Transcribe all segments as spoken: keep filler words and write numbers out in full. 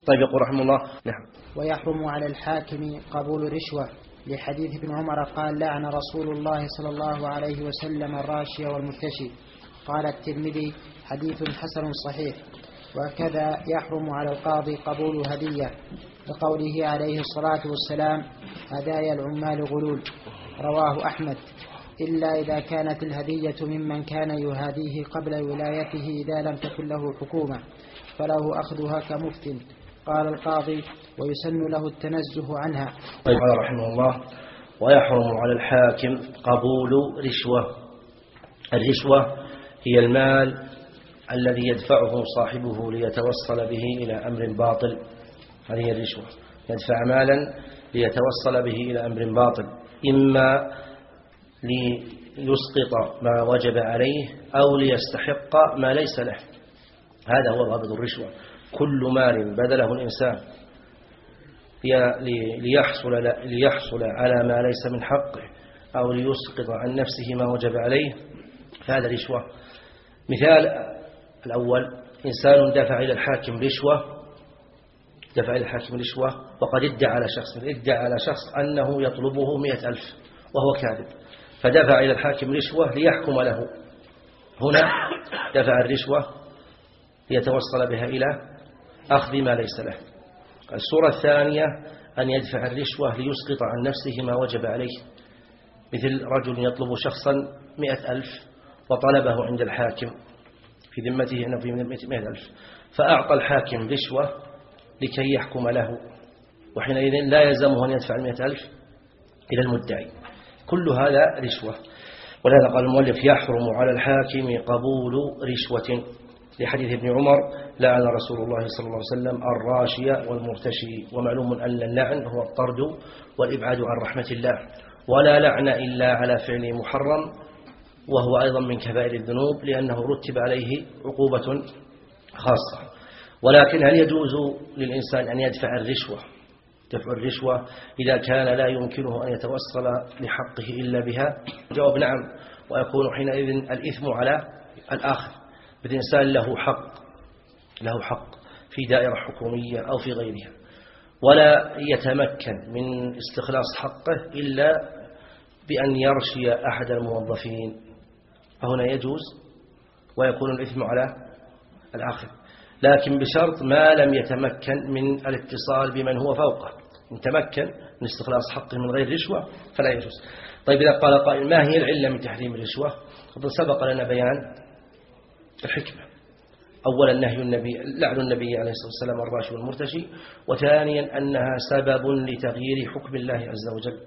طيب يقول رحمه الله. نعم. ويحرم على الحاكم قبول رشوة لحديث ابن عمر قال لعن رسول الله صلى الله عليه وسلم الراشي والمرتشي. قال الترمذي حديث حسن صحيح. وكذا يحرم على القاضي قبول هدية لقوله عليه الصلاة والسلام هدايا العمال غلول. رواه أحمد إلا إذا كانت الهدية ممن كان يهاديه قبل ولايته إذا لم تكن له حكومة فله أخذها كمفت. قال القاضي ويسن له التنزه عنها. طيب قال رحمه الله ويحرم على الحاكم قبول رشوة. الرشوة هي المال الذي يدفعه صاحبه ليتوصل به إلى أمر باطل. هذه الرشوة، يدفع مالا ليتوصل به إلى أمر باطل، إما ليسقط ما وجب عليه أو ليستحق ما ليس له. هذا هو ضابط الرشوة. كل مال بذله الإنسان ليحصل, ليحصل على ما ليس من حقه أو ليسقط عن نفسه ما وجب عليه فهذا رشوة. مثال الأول: إنسان دفع إلى الحاكم رشوة دفع إلى الحاكم رشوة وقد ادعى على شخص ادعى على شخص أنه يطلبه مئة ألف وهو كاذب، فدفع إلى الحاكم رشوة ليحكم له. هنا دفع الرشوة ليتوصل بها إلى أخذ ما ليس له. الصورة الثانية أن يدفع الرشوة ليسقط عن نفسه ما وجب عليه، مثل رجل يطلب شخصا مئة ألف وطلبه عند الحاكم في ذمته أنه في مئة ألف، فأعطى الحاكم رشوة لكي يحكم له، وحينئذ لا يلزمه أن يدفع المئة ألف إلى المدعي. كل هذا رشوة. ولهذا قال المؤلف يحرم على الحاكم قبول رشوة لحديث ابن عمر لعن رسول الله صلى الله عليه وسلم الراشي والمرتشي. ومعلوم أن اللعن هو الطرد والإبعاد عن رحمة الله، ولا لعن إلا على فعل محرم، وهو أيضا من كبائر الذنوب لأنه رتب عليه عقوبة خاصة. ولكن هل يجوز للإنسان أن يدفع الرشوة دفع الرشوة إذا كان لا يمكنه أن يتوصل لحقه إلا بها؟ جواب نعم، ويكون حينئذ الإثم على الآخر. بالإنسان له حق له حق في دائرة حكومية أو في غيرها، ولا يتمكن من استخلاص حقه إلا بأن يرشي أحد الموظفين، فهنا يجوز ويكون الإثم على الآخر، لكن بشرط ما لم يتمكن من الاتصال بمن هو فوقه. إن تمكن من استخلاص حقه من غير رشوة فلا يجوز. طيب إذا قال قائل ما هي العلة من تحريم الرشوة؟ قد سبق لنا بيان الحكمة. أولا نهي النبي لعن النبي عليه الصلاة والسلام الراشي والمرتشي، وثانيا أنها سبب لتغيير حكم الله عز وجل،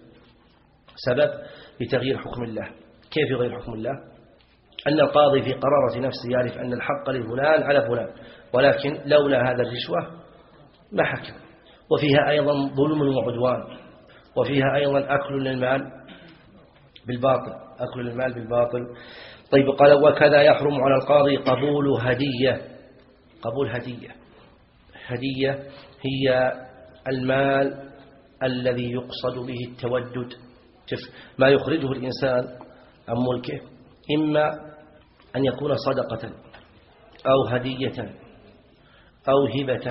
سبب لتغيير حكم الله. كيف يغير حكم الله؟ أن القاضي في قرارة نفسه يعرف أن الحق لفلان على فلان، ولكن لولا هذا الرشوة ما حكم. وفيها أيضا ظلم وعدوان، وفيها أيضا أكل للمال بالباطل أكل للمال بالباطل. طيب قال وكذا يحرم على القاضي قبول هدية قبول هدية هدية هي المال الذي يقصد به التودد، ما يخرجه الإنسان عن ملكه، إما أن يكون صدقة أو هدية أو هبة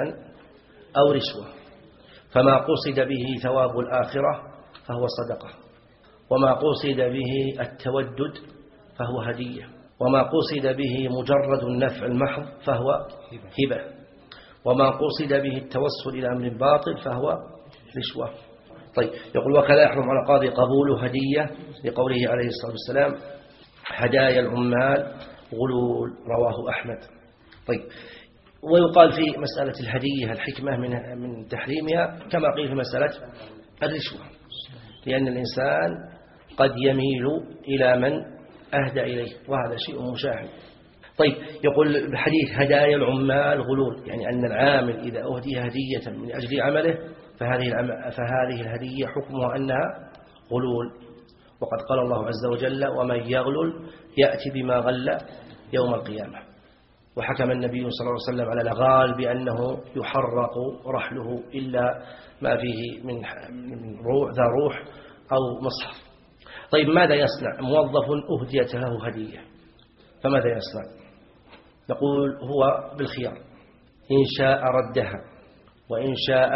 أو رشوة. فما قصد به ثواب الآخرة فهو صدقة، وما قصد به التودد فهو هدية، وما قصد به مجرد النفع المحض فهو هبة، وما قصد به التوسل إلى أمر باطل فهو رشوة. طيب يقول وكذا يحرم على القاضي قبول هدية لقوله عليه الصلاة والسلام هدايا العمال غلول. رواه أحمد. طيب ويقال في مسألة الهدية الحكمة من من تحريمها كما قيل في مسألة الرشوة، لأن الإنسان قد يميل إلى من أهدى إليه، وهذا شيء مشاهد. طيب يقول الحديث هدايا العمال غلول، يعني أن العامل إذا أهدي هدية من أجل عمله فهذه فهذه الهدية حكمها أنها غلول. وقد قال الله عز وجل ومن يغلل يأتي بما غل يوم القيامة. وحكم النبي صلى الله عليه وسلم على الغال بأنه يحرق رحله إلا ما فيه من روح ذا روح أو مصحف. طيب ماذا يصنع موظف أهديت له هدية؟ فماذا يصنع؟ نقول هو بالخيار، إن شاء ردها وإن شاء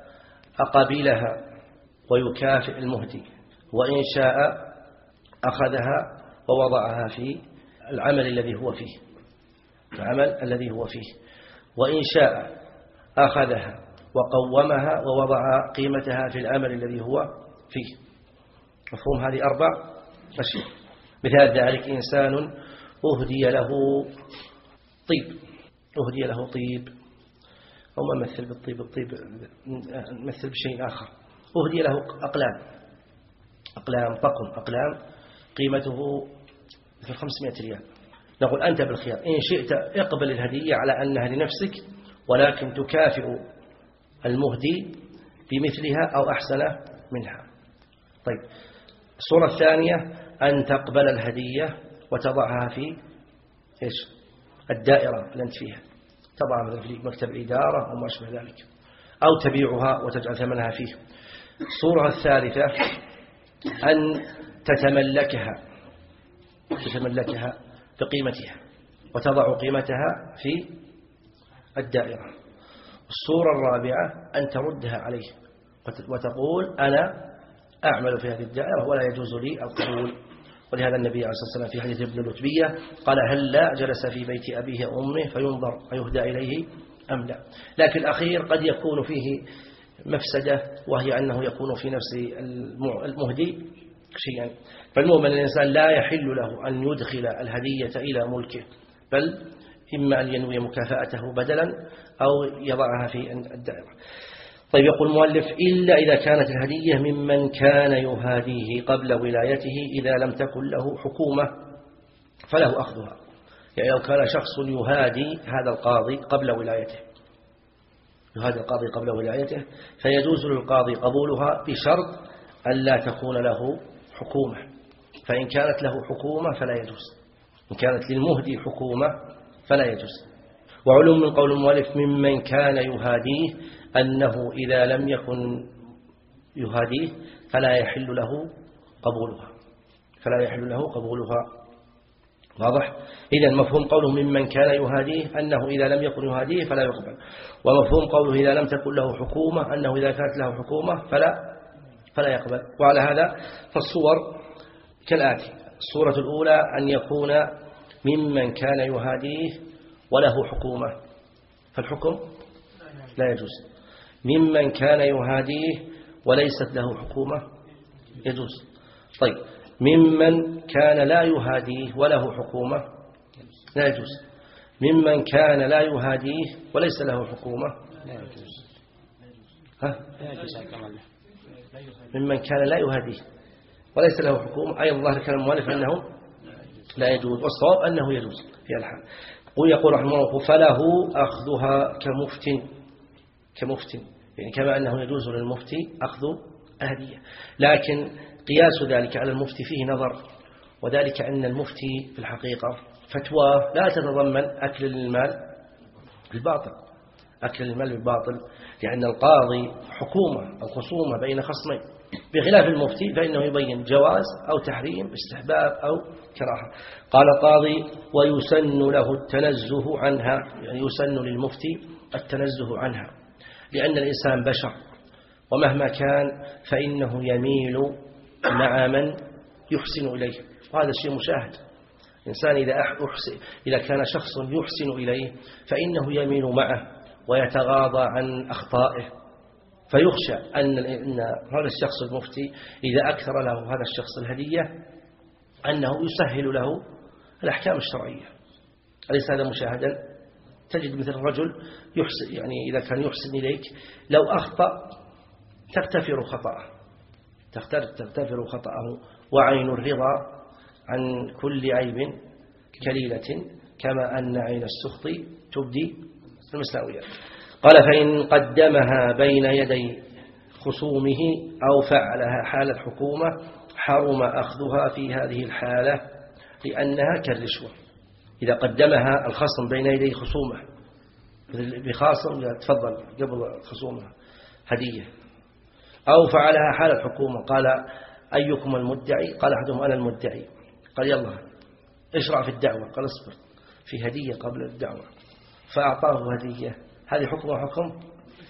أقبلها ويكافئ المهدي، وإن شاء أخذها ووضعها في العمل الذي هو فيه العمل الذي هو فيه وإن شاء أخذها وقومها ووضع قيمتها في العمل الذي هو فيه. مفهوم هذه أربع أشياء. مثال ذلك إنسان أهدي له طيب أهدي له طيب أو ما مثل بالطيب الطيب مثل بشيء آخر. أهدي له أقلام أقلام طقم أقلام قيمته مثل خمسمائة ريال. نقول أنت بالخيار، إن شئت اقبل الهدية على أنها لنفسك، ولكن تكافئ المهدي بمثلها أو أحسن منها. طيب الصورة الثانية أن تقبل الهدية وتضعها في إيش الدائرة اللي أنت فيها، تضعها مثل في مكتب إدارة أو ما أشبه ذلك، أو تبيعها وتجعل ثمنها فيه. الصورة الثالثة أن تتملكها تتملكها بقيمتها وتضع قيمتها في الدائرة. الصورة الرابعة أن تردها عليه وتقول أنا أعمل في هذه الدائرة ولا يجوز لي القبول. ولهذا النبي عليه الصلاة والسلام في حديث ابن اللتبية قال هل لا جلس في بيت أبيه أمه فينظر أيهدى إليه أم لا. لكن الأخير قد يكون فيه مفسدة، وهي أنه يكون في نفس المهدي شيئا. فالمؤمن الإنسان لا يحل له أن يدخل الهدية إلى ملكه، بل إما أن ينوي مكافأته بدلا أو يضعها في الدائرة. طيب يقول المؤلف إلا إذا كانت الهدية ممن كان يهاديه قبل ولايته إذا لم تكن له حكومة فله أخذها. يعني لو كان شخص يهادي هذا القاضي قبل ولايته يهادي القاضي قبل ولايته فيجوز للقاضي قبولها بشرط أن لا تكون له حكومة. فإن كانت له حكومة فلا يجوز، إن كانت للمهدي حكومة فلا يجوز. وعلوم من قول المؤلف ممن كان يهاديه أنه إذا لم يكن يهاديه فلا يحل له قبولها فلا يحل له قبولها. واضح؟ إذن مفهوم قوله ممن كان يهاديه أنه إذا لم يكن يهاديه فلا يقبل، ومفهوم قوله إذا لم تكن له حكومة أنه إذا كانت له حكومة فلا فلا يقبل. وعلى هذا فالصور كالآتي: الصورة الأولى أن يكون ممن كان يهاديه وله حكومة فالحكم لا يجوز. ممن كان يهاديه وليست له حكومة يجوز. طيب ممن كان لا يهاديه وله حكومة لا يجوز. ممن كان لا يهاديه وليس له حكومة لا يجوز. ها؟ ممن كان لا يهاديه وليس له حكومة أيضا ظاهر كلام المؤلف أنه لا يجوز، والصواب أنه يجوز في الحال. ويقول رحمه الله فله أخذها كمفت كمفت يعني كما أنه يجوز للمفتي أخذ الهدية. لكن قياس ذلك على المفتي فيه نظر، وذلك أن المفتي في الحقيقة فتوى لا تتضمن أكل المال بالباطل أكل المال بالباطل لأن القاضي حكومة أو خصومة بين خصمين، بخلاف المفتي فإنه يبين جواز أو تحريم استحباب أو كراهة. قال قاضي ويسن له التنزه عنها، يعني يسن للمفتي التنزه عنها، لأن الإنسان بشر ومهما كان فإنه يميل مع من يحسن إليه، وهذا الشيء مشاهد. الإنسان إذا أحسن إذا كان شخص يحسن إليه فإنه يميل معه ويتغاضى عن أخطائه، فيخشى أن هذا الشخص المفتي إذا أكثر له هذا الشخص الهدية أنه يسهل له الأحكام الشرعية. أليس هذا مشاهدا؟ تجد مثل الرجل يحسن، يعني إذا كان يحسن إليك لو أخطأ تغتفر خطأه تغتفر خطأه وعين الرضا عن كل عيب كليلة كما أن عين السخط تبدي المساويات. قال فإن قدمها بين يدي خصومه أو فعلها حال الحكومة حرم أخذها في هذه الحالة لأنها كالرشوة. إذا قدمها الخصم بين يدي خصومه بخاصم تفضل قبل الخصومة هدية، أو فعلها حال الحكومة قال أيكم المدعي؟ قال أحدهم أنا المدعي، قال يلا اشرع في الدعوة، قال اصبر في هدية قبل الدعوة، فأعطاه هدية. هذه حكم وحكم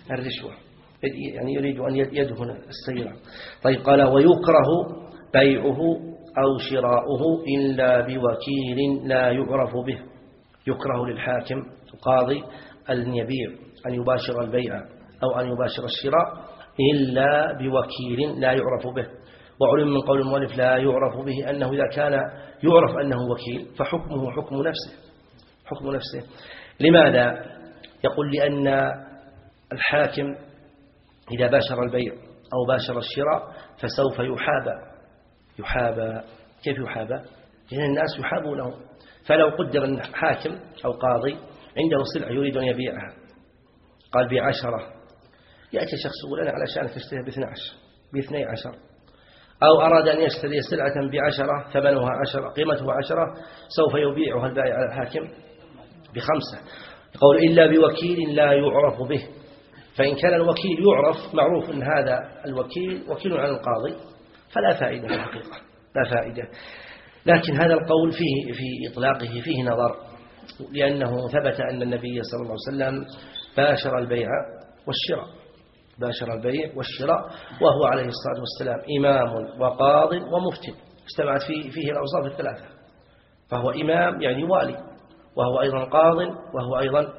الرشوة، يعني يريد أن يدهن السيرة. طيب قال ويكره بيعه أو شراؤه إلا بوكيل لا يعرف به. يكره للحاكم القاضي أن يبيع، أن يباشر البيع أو أن يباشر الشراء إلا بوكيل لا يعرف به. وعلم من قول المؤلف لا يعرف به أنه إذا كان يعرف أنه وكيل فحكمه حكم نفسه، حكم نفسه. لماذا؟ يقول لأن الحاكم إذا باشر البيع أو باشر الشراء فسوف يحابى. يحابى كيف يحابى؟ لأن الناس يحابونه. فلو قدر أن حاكم أو قاضي عنده سلعة يريد أن يبيعها، قال بعشرة، يأتي شخص يقول أنا علشان تشتريها باثنى عشر باثني عشر، أو أراد أن يشتري سلعة بعشرة ثمنها عشرة قيمتها عشرة، سوف يبيعها البائع على الحاكم بخمسة. يقول إلا بوكيل لا يعرف به. فإن كان الوكيل يعرف معروف أن هذا الوكيل وكيل عن القاضي فلا فائدة في الحقيقة، لا فائدة. لكن هذا القول فيه في إطلاقه فيه نظر، لأنه ثبت أن النبي صلى الله عليه وسلم باشر البيع والشراء، باشر البيع والشراء وهو عليه الصلاة والسلام إمام وقاض ومفتي، اجتمعت فيه, فيه الأوصاف الثلاثة. فهو إمام يعني والي، وهو أيضا قاض، وهو أيضا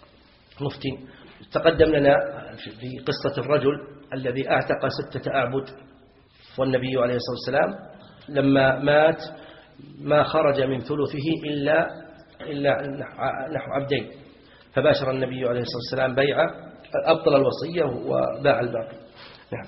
مفتي. تقدم لنا في قصة الرجل الذي اعتق ستة أعبد، والنبي عليه الصلاة والسلام لما مات ما خرج من ثلثه إلا إلا نحو عبدين، فباشر النبي عليه الصلاة والسلام بيعه، أبطل الوصية وباع الباقي. نعم.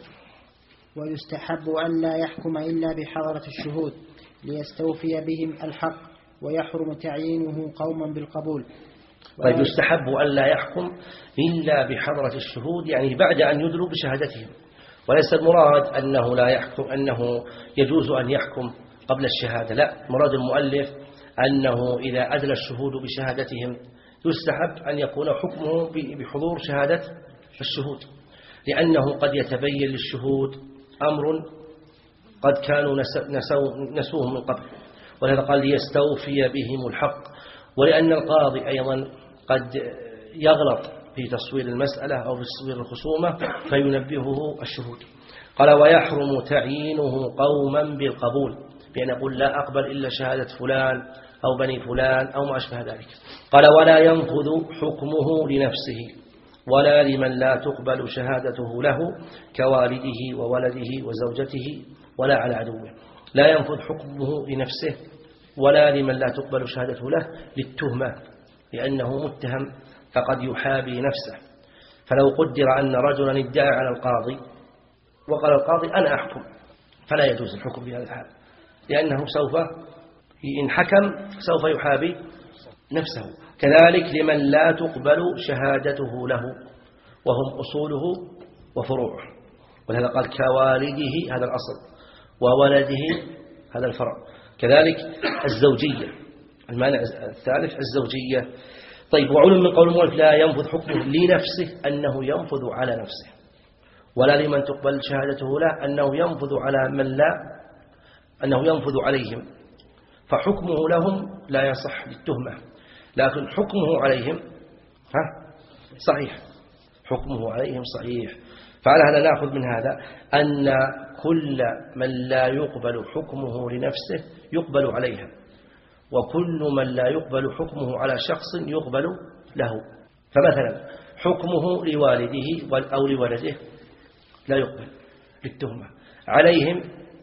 ويستحب أن لا يحكم إلا بحضرة الشهود ليستوفي بهم الحق، ويحرم تعيينه قوما بالقبول. طيب يستحب أن لا يحكم إلا بحضرة الشهود، يعني بعد أن يدلوا بشهادتهم، وليس المراد أنه لا يحكم أنه يجوز أن يحكم قبل الشهادة، لا، مراد المؤلف أنه إذا أدلى الشهود بشهادتهم يستحب أن يكون حكمه بحضور شهادة الشهود، لأنه قد يتبين للشهود أمر قد كانوا نسوه من قبل، ولهذا قال ليستوفي بهم الحق. ولأن القاضي أيضا قد يغلط في تصوير المسألة أو في تصوير الخصومة فينبهه الشهود. قال ويحرم تعيينه قوما بالقبول، بأن يقول لا أقبل إلا شهادة فلان أو بني فلان أو ما أشبه ذلك. قال ولا ينفذ حكمه لنفسه ولا لمن لا تقبل شهادته له كوالده وولده وزوجته ولا على عدوه. لا ينفذ حكمه لنفسه ولا لمن لا تقبل شهادته له للتهمة، لأنه متهم فقد يحابي نفسه. فلو قدر أن رجلا ادعى على القاضي وقال القاضي أنا أحكم، فلا يجوز الحكم في هذا الحال، لأنه سوف إن حكم سوف يحابي نفسه. كذلك لمن لا تقبل شهادته له وهم أصوله وفروعه، ولهذا قال كوالده هذا الأصل وولده هذا الفرع. كذلك الزوجية، المانع الثالث الزوجية. طيب وعلم من قول المؤلف لا ينفذ حكمه لنفسه أنه ينفذ على نفسه، ولا لمن تقبل شهادته له أنه ينفذ على من لا أنه ينفذ عليهم، فحكمه لهم لا يصح للتهمة، لكن حكمه عليهم ها صحيح، حكمه عليهم صحيح. فعلى هذا نأخذ من هذا أن كل من لا يقبل حكمه لنفسه يقبل عليها، وكل من لا يقبل حكمه على شخص يقبل له. فمثلا حكمه لوالده أو لولده لا يقبل للتهمة، عليهم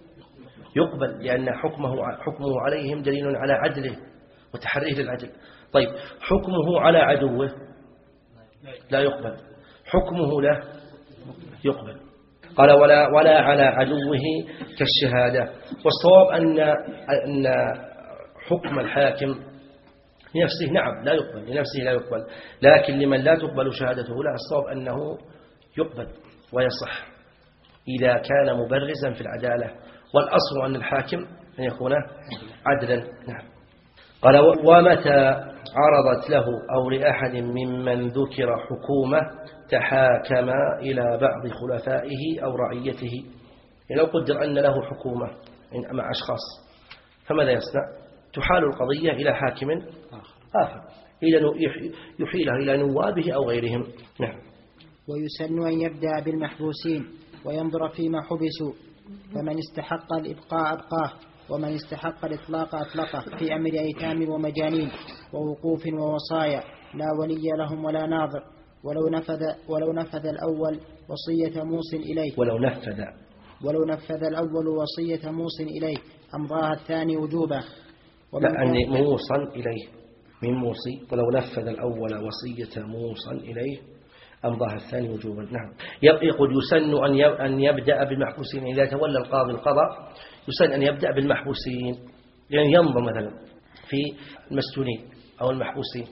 يقبل لأن حكمه حكمه عليهم دليل على عدله وتحريه للعدل. طيب حكمه على عدوه لا يقبل، حكمه له يقبل. قال ولا ولا على عدوه كالشهادة. والصواب أن أن حكم الحاكم لنفسه نعم لا يقبل، لنفسه لا يقبل، لكن لمن لا تقبل شهادته لا، الصواب أنه يقبل ويصح إذا كان مبرزا في العدالة، والأصل أن الحاكم أن يكون عدلا. نعم. قال ومتى عرضت له أو لأحد ممن ذكر حكومة تحاكم إلى بعض خلفائه أو رعيته. يعني لو قدر أن له حكومة مع أشخاص فماذا يصنع؟ تحال القضية إلى حاكم آخر إذا يحيلها إلى نوابه أو غيرهم. نعم. ويسن أن يبدأ بالمحبوسين وينظر فيما حبسوا، فمن استحق الإبقاء أبقاه، ومن استحق الإطلاق أطلقه، في أمر أيتام ومجانين ووقوف ووصايا لا ولي لهم ولا ناظر. ولو نفذ, ولو نفذ الأول وصية موص إليه ولو نفذ ولو نفذ الأول وصية موص إليه أمضاها الثاني وجوبا. لا أني موصا إليه من موصي، ولو نفذ الأول وصية موصا إليه أمضاها الثاني وجوبا. نعم. يقول يسن أن يبدأ بالمحبوسين إذا تولى القاضي القضاء، يسن أن يبدأ بالمحبوسين، يعني ينظر مثلا في المسجونين أو المحبوسين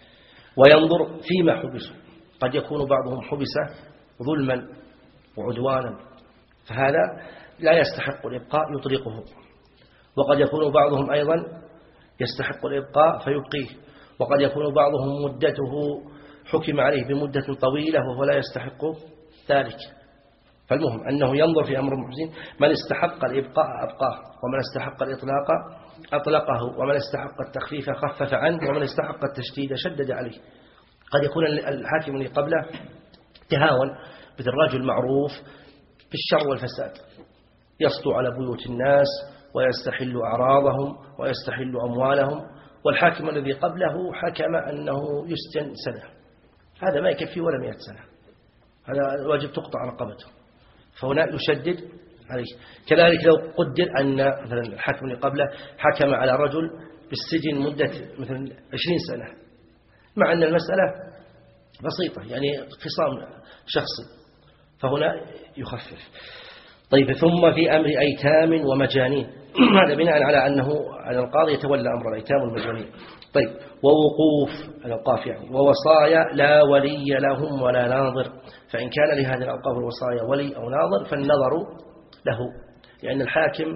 وينظر فيما حبسوا. قد يكون بعضهم حبس ظلما وعدوانا، فهذا لا يستحق الإبقاء يطلقه. وقد يكون بعضهم أيضا يستحق الإبقاء فيبقيه، وقد يكون بعضهم مدته حكم عليه بمدة طويلة وهو لا يستحق ذلك. فالمهم أنه ينظر في أمر المحبوسين، من استحق الإبقاء أبقاه، ومن استحق الإطلاق أطلقه، ومن استحق التخفيف خفف عنه، ومن استحق التشديد شدد عليه. قد يكون الحاكم اللي قبله تهاون، مثل رجل معروف بالشر والفساد، يسطو على بيوت الناس ويستحل أعراضهم ويستحل أموالهم، والحاكم الذي قبله حكم أنه يسجن سنة. هذا ما يكفي ولا مئة سنة، هذا واجب تقطع رقبته، فهنا يشدد عليه. كذلك لو قدر أن مثلا الحاكم اللي قبله حكم على رجل بالسجن مدة مثلا عشرين سنة، مع أن المسألة بسيطة يعني خصام شخصي، فهنا يخفف. طيب، ثم في أمر أيتام ومجانين، هذا بناء على أنه على القاضي يتولى أمر الأيتام والمجانين. طيب، ووقوف الأوقاف يعني، ووصايا لا ولي لهم ولا ناظر، فإن كان لهذه الأوقاف والوصايا ولي أو ناظر فالنظر له، لأن الحاكم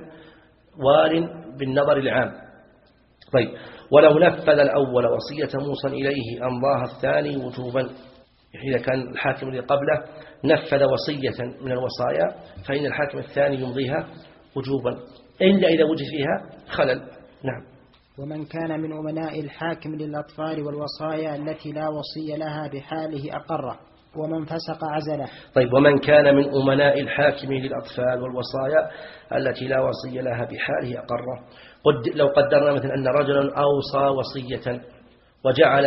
وال بالنظر العام. طيب، ولو نفذ الأول وصية موصى إليه أمضاها الثاني وجوبا، إذا كان الحاكم الذي قبله نفذ وصية من الوصايا فإن الحاكم الثاني يمضيها وجوبا، إلا إذا وجد فيها خلل. نعم. ومن كان من أمناء الحاكم للأطفال والوصايا التي لا وصي لها بحاله أقره، ومن فسق عزله. طيب، ومن كان من أمناء الحاكم للأطفال والوصايا التي لا وصي لها بحاله أقره. قد لو قدرنا مثلا أن رجلا أوصى وصية وجعل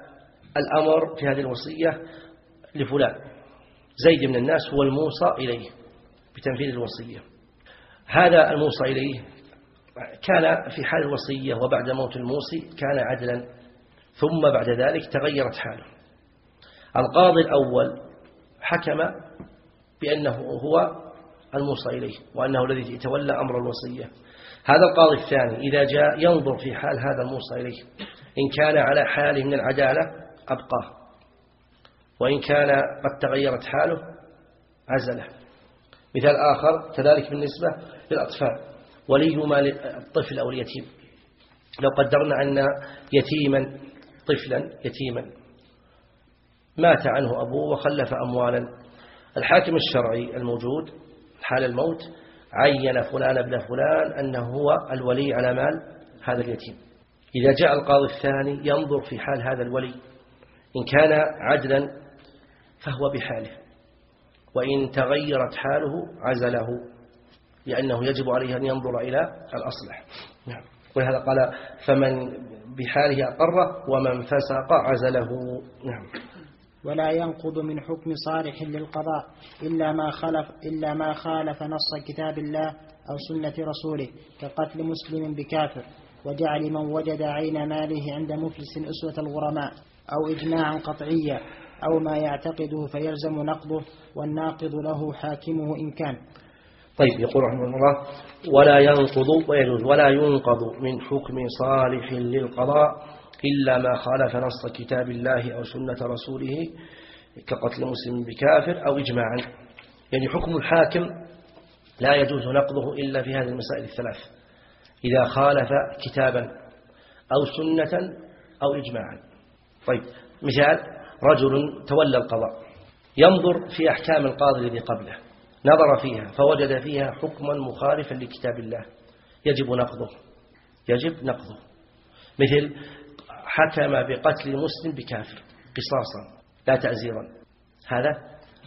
الأمر في هذه الوصية لفلان، زيد من الناس هو الموصى إليه بتنفيذ الوصية، هذا الموصى إليه كان في حال الوصية وبعد موت الموصي كان عدلا، ثم بعد ذلك تغيرت حاله. القاضي الأول حكم بأنه هو الموصى إليه وأنه الذي يتولى أمر الوصية. هذا القاضي الثاني إذا جاء ينظر في حال هذا الموصى إليه، إن كان على حاله من العدالة أبقاه، وإن كان قد تغيرت حاله عزله. مثال آخر كذلك بالنسبة للأطفال، ولي مال الطفل أو اليتيم، لو قدرنا أن يتيما طفلا يتيما مات عنه أبوه وخلف أموالا، الحاكم الشرعي الموجود حال الموت عين فلان ابن فلان أنه هو الولي على مال هذا اليتيم. إذا جاء القاضي الثاني ينظر في حال هذا الولي، إن كان عدلا فهو بحاله، وإن تغيرت حاله عزله، لأنه يجب عليه أن ينظر إلى الأصلح. ولهذا قال فمن بحاله أقره ومن فسق عزله. نعم. ولا ينقض من حكم صالح للقضاء إلا ما خالف إلا ما خالف نص كتاب الله أو سنة رسوله، كقتل مسلم بكافر، وجعل من وجد عين ماله عند مفلس أسوة الغرماء، أو إجماعا قطعيا، أو ما يعتقده فيلزم نقضه، والناقض له حاكمه إن كان. طيب، يقول رحمه الله ولا ينقض ويجوز ولا ينقض من حكم صالح للقضاء إلا ما خالف نص كتاب الله أو سنة رسوله، كقتل مسلم بكافر أو إجماعا. يعني حكم الحاكم لا يجوز نقضه إلا في هذه المسائل الثلاث، إذا خالف كتابا أو سنة أو إجماعا. طيب، مثال رجل تولى القضاء، ينظر في أحكام القاضي الذي قبله، نظر فيها فوجد فيها حكما مخالفا لكتاب الله، يجب نقضه يجب نقضه مثل حكم بقتل مسلم بكافر قصاصا لا تعزيرا، هذا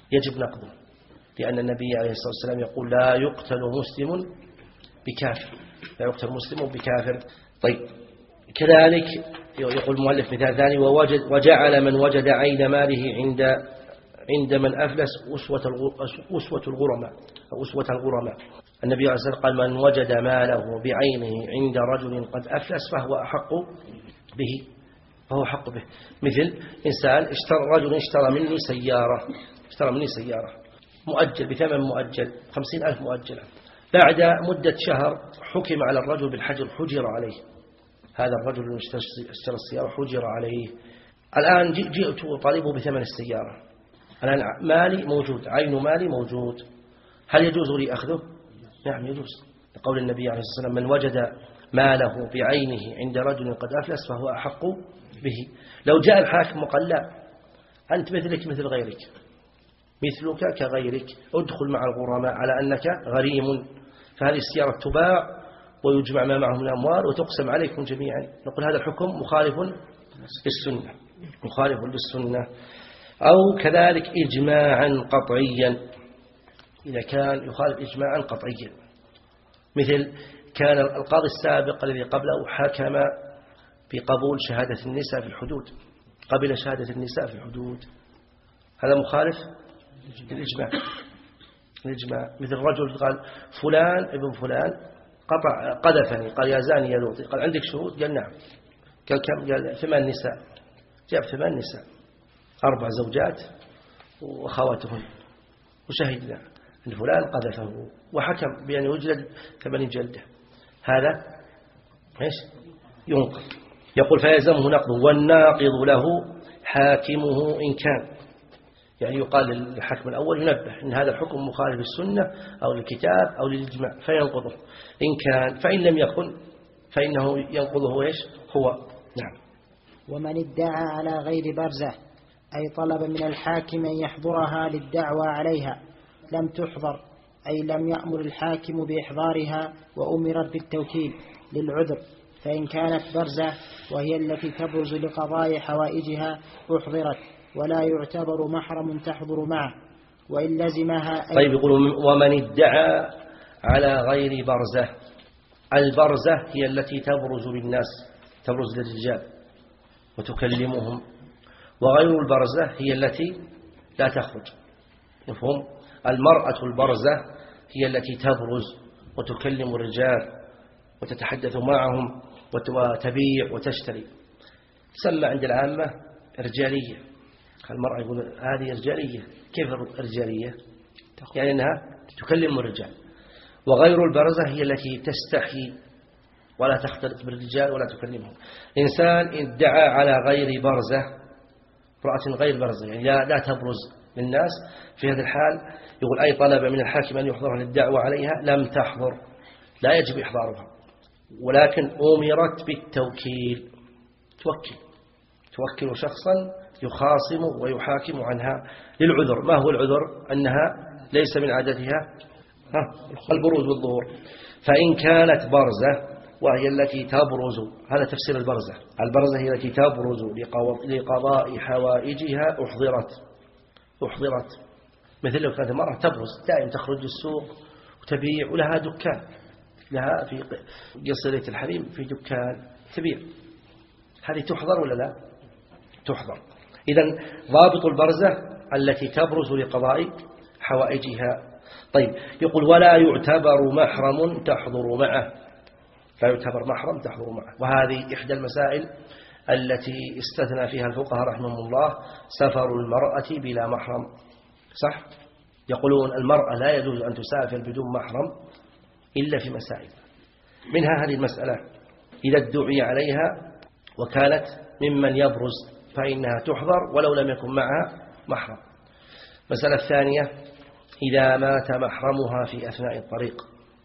يجب نقضه، لأن النبي عليه الصلاة والسلام يقول لا يقتل مسلم بكافر، لا يقتل مسلم بكافر. طيب كذلك يقول المؤلف مثال ثاني: ووجد وجعل من وجد عين ماله عند عند من أفلس أسوة أسوة الغرماء أو أسوة الغرماء. النبي عليه الصلاة والسلام قال: من وجد ماله بعينه عند رجل قد أفلس فهو أحق به، فهو حق به. مثل إنسان اشترى، رجل اشترى مني سيارة، اشترى مني سيارة مؤجل بثمن مؤجل خمسين ألف مؤجلة، بعد مدة شهر حكم على الرجل بالحجر، حجر عليه. هذا الرجل اللي اشترى السيارة حجر عليه. الآن جئت وطالبه بثمن السيارة، الآن مالي موجود، عين مالي موجود، هل يجوز لي أخذه؟ نعم يجوز، لقول النبي عليه الصلاة والسلام: من وجد ماله بعينه عند رجل قد أفلس فهو أحق به. لو جاء الحاكم وقال: لا، أنت مثلك مثل غيرك، مثلك كغيرك، ادخل مع الغرماء على أنك غريم، فهذه السيارة تباع ويجمع ما معهم من الأموال وتقسم عليكم جميعا. نقول هذا الحكم مخالف للسنة، مخالف للسنة. أو كذلك إجماعا قطعيا، إذا كان يخالف إجماعا قطعيا، مثل كان القاضي السابق الذي قبله حكم بقبول شهادة النساء في الحدود، قبل شهادة النساء في الحدود، هذا مخالف للإجماع. الإجماع مثل رجل قال: فلان ابن فلان قطع قذفني، قال: يا زاني يا لوطي، قال: عندك شهود؟ قال: نعم. قال: كم؟ قال: ثمان نساء. جاب ثمان نساء، أربع زوجات وأخواتهن، وشهدنا أن فلان قذفه، وحكم بأن يجلد ثمانين جلدة. هذا إيش؟ ينقض. يقول: فيلزمه نقضه، والناقض له حاكمه إن كان، يعني يقال للحكم الأول ينبه إن هذا الحكم مخالف للسنة أو للكتاب أو للإجماع فينقضه، إن كان، فإن لم يكن فإنه ينقضه إيش؟ هو. نعم. ومن ادعى على غير برزة، أي طلب من الحاكم أن يحضرها للدعوى عليها، لم تحضر، أي لم يأمر الحاكم بإحضارها وأمرت بالتوكيل للعذر، فإن كانت برزة وهي التي تبرز لقضاء حوائجها أحضرت، ولا يعتبر محرم تحضر معه، وإن لزمها. طيب يقول: ومن ادعى على غير برزة. البرزة هي التي تبرز للناس، تبرز للرجال وتكلمهم، وغير البرزة هي التي لا تخرج. مفهوم؟ المرأة البرزة هي التي تبرز وتكلم الرجال وتتحدث معهم وتبيع وتشتري، تسمى عند العامة رجالية. المرأة يقول هذه رجالية. كيف رجالية؟ يعني أنها تكلم الرجال. وغير البرزة هي التي تستحي ولا تختلط بالرجال ولا تكلمهم. إنسان ادعى على غير برزة، امرأة غير برزة، يعني لا, لا تبرز للناس، في هذا الحال يقول: أي طلب من الحاكم أن يحضرها للدعوة عليها، لم تحضر، لا يجب إحضارها، ولكن أمرت بالتوكيل، توكل توكل شخصا يخاصم ويحاكم عنها للعذر. ما هو العذر؟ أنها ليس من عادتها البروز والظهور. فإن كانت برزة وهي التي تبرز، هذا تفسير البرزة، البرزة هي التي تبرز لقضاء حوائجها أحضرت أحضرت مثل لو كانت المرأة تبرز دائما تخرج السوق وتبيع، ولها دكان، لها في قصرية الحريم في دكان تبيع، هذه تحضر ولا لا؟ تحضر. إذن ضابط البرزة التي تبرز لقضاء حوائجها. طيب يقول: ولا يعتبر محرم تحضر معه، لا يعتبر محرم تحضر معه. وهذه إحدى المسائل التي استثنى فيها الفقهاء رحمهم الله سفر المرأة بلا محرم. صح؟ يقولون المرأة لا يجوز أن تسافر بدون محرم إلا في مسائل، منها هذه المسألة: إذا ادعي عليها وكانت ممن يبرز فإنها تحضر ولو لم يكن معها محرم. مسألة الثانية: إذا مات محرمها في أثناء الطريق.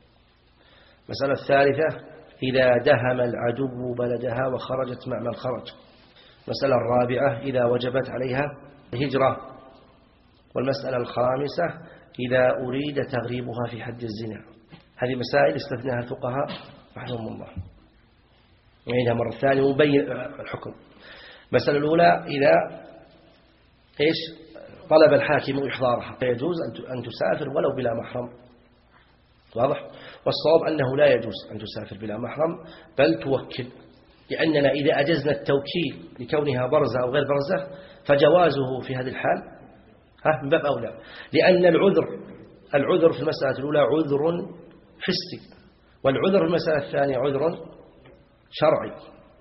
مسألة الثالثة: إذا دهم العدو بلدها وخرجت مع من خرج. مسألة الرابعة: إذا وجبت عليها الهجرة. والمسألة الخامسة: إذا أريد تغريبها في حد الزنا. هذه مسائل استثناها الفقهاء رحمهم الله. نعيدها مرة ثانية وبين الحكم. المسألة الأولى: إذا إيش طلب الحاكم إحضارها فيجوز أن تسافر ولو بلا محرم. واضح؟ والصواب أنه لا يجوز أن تسافر بلا محرم بل توكل، لأننا إذا أجزنا التوكيل لكونها برزة أو غير برزة فجوازه في هذه الحال ها من باب أولى، لأن العذر العذر في المسألة الأولى عذر حسي، والعذر في المسألة الثانية عذر شرعي.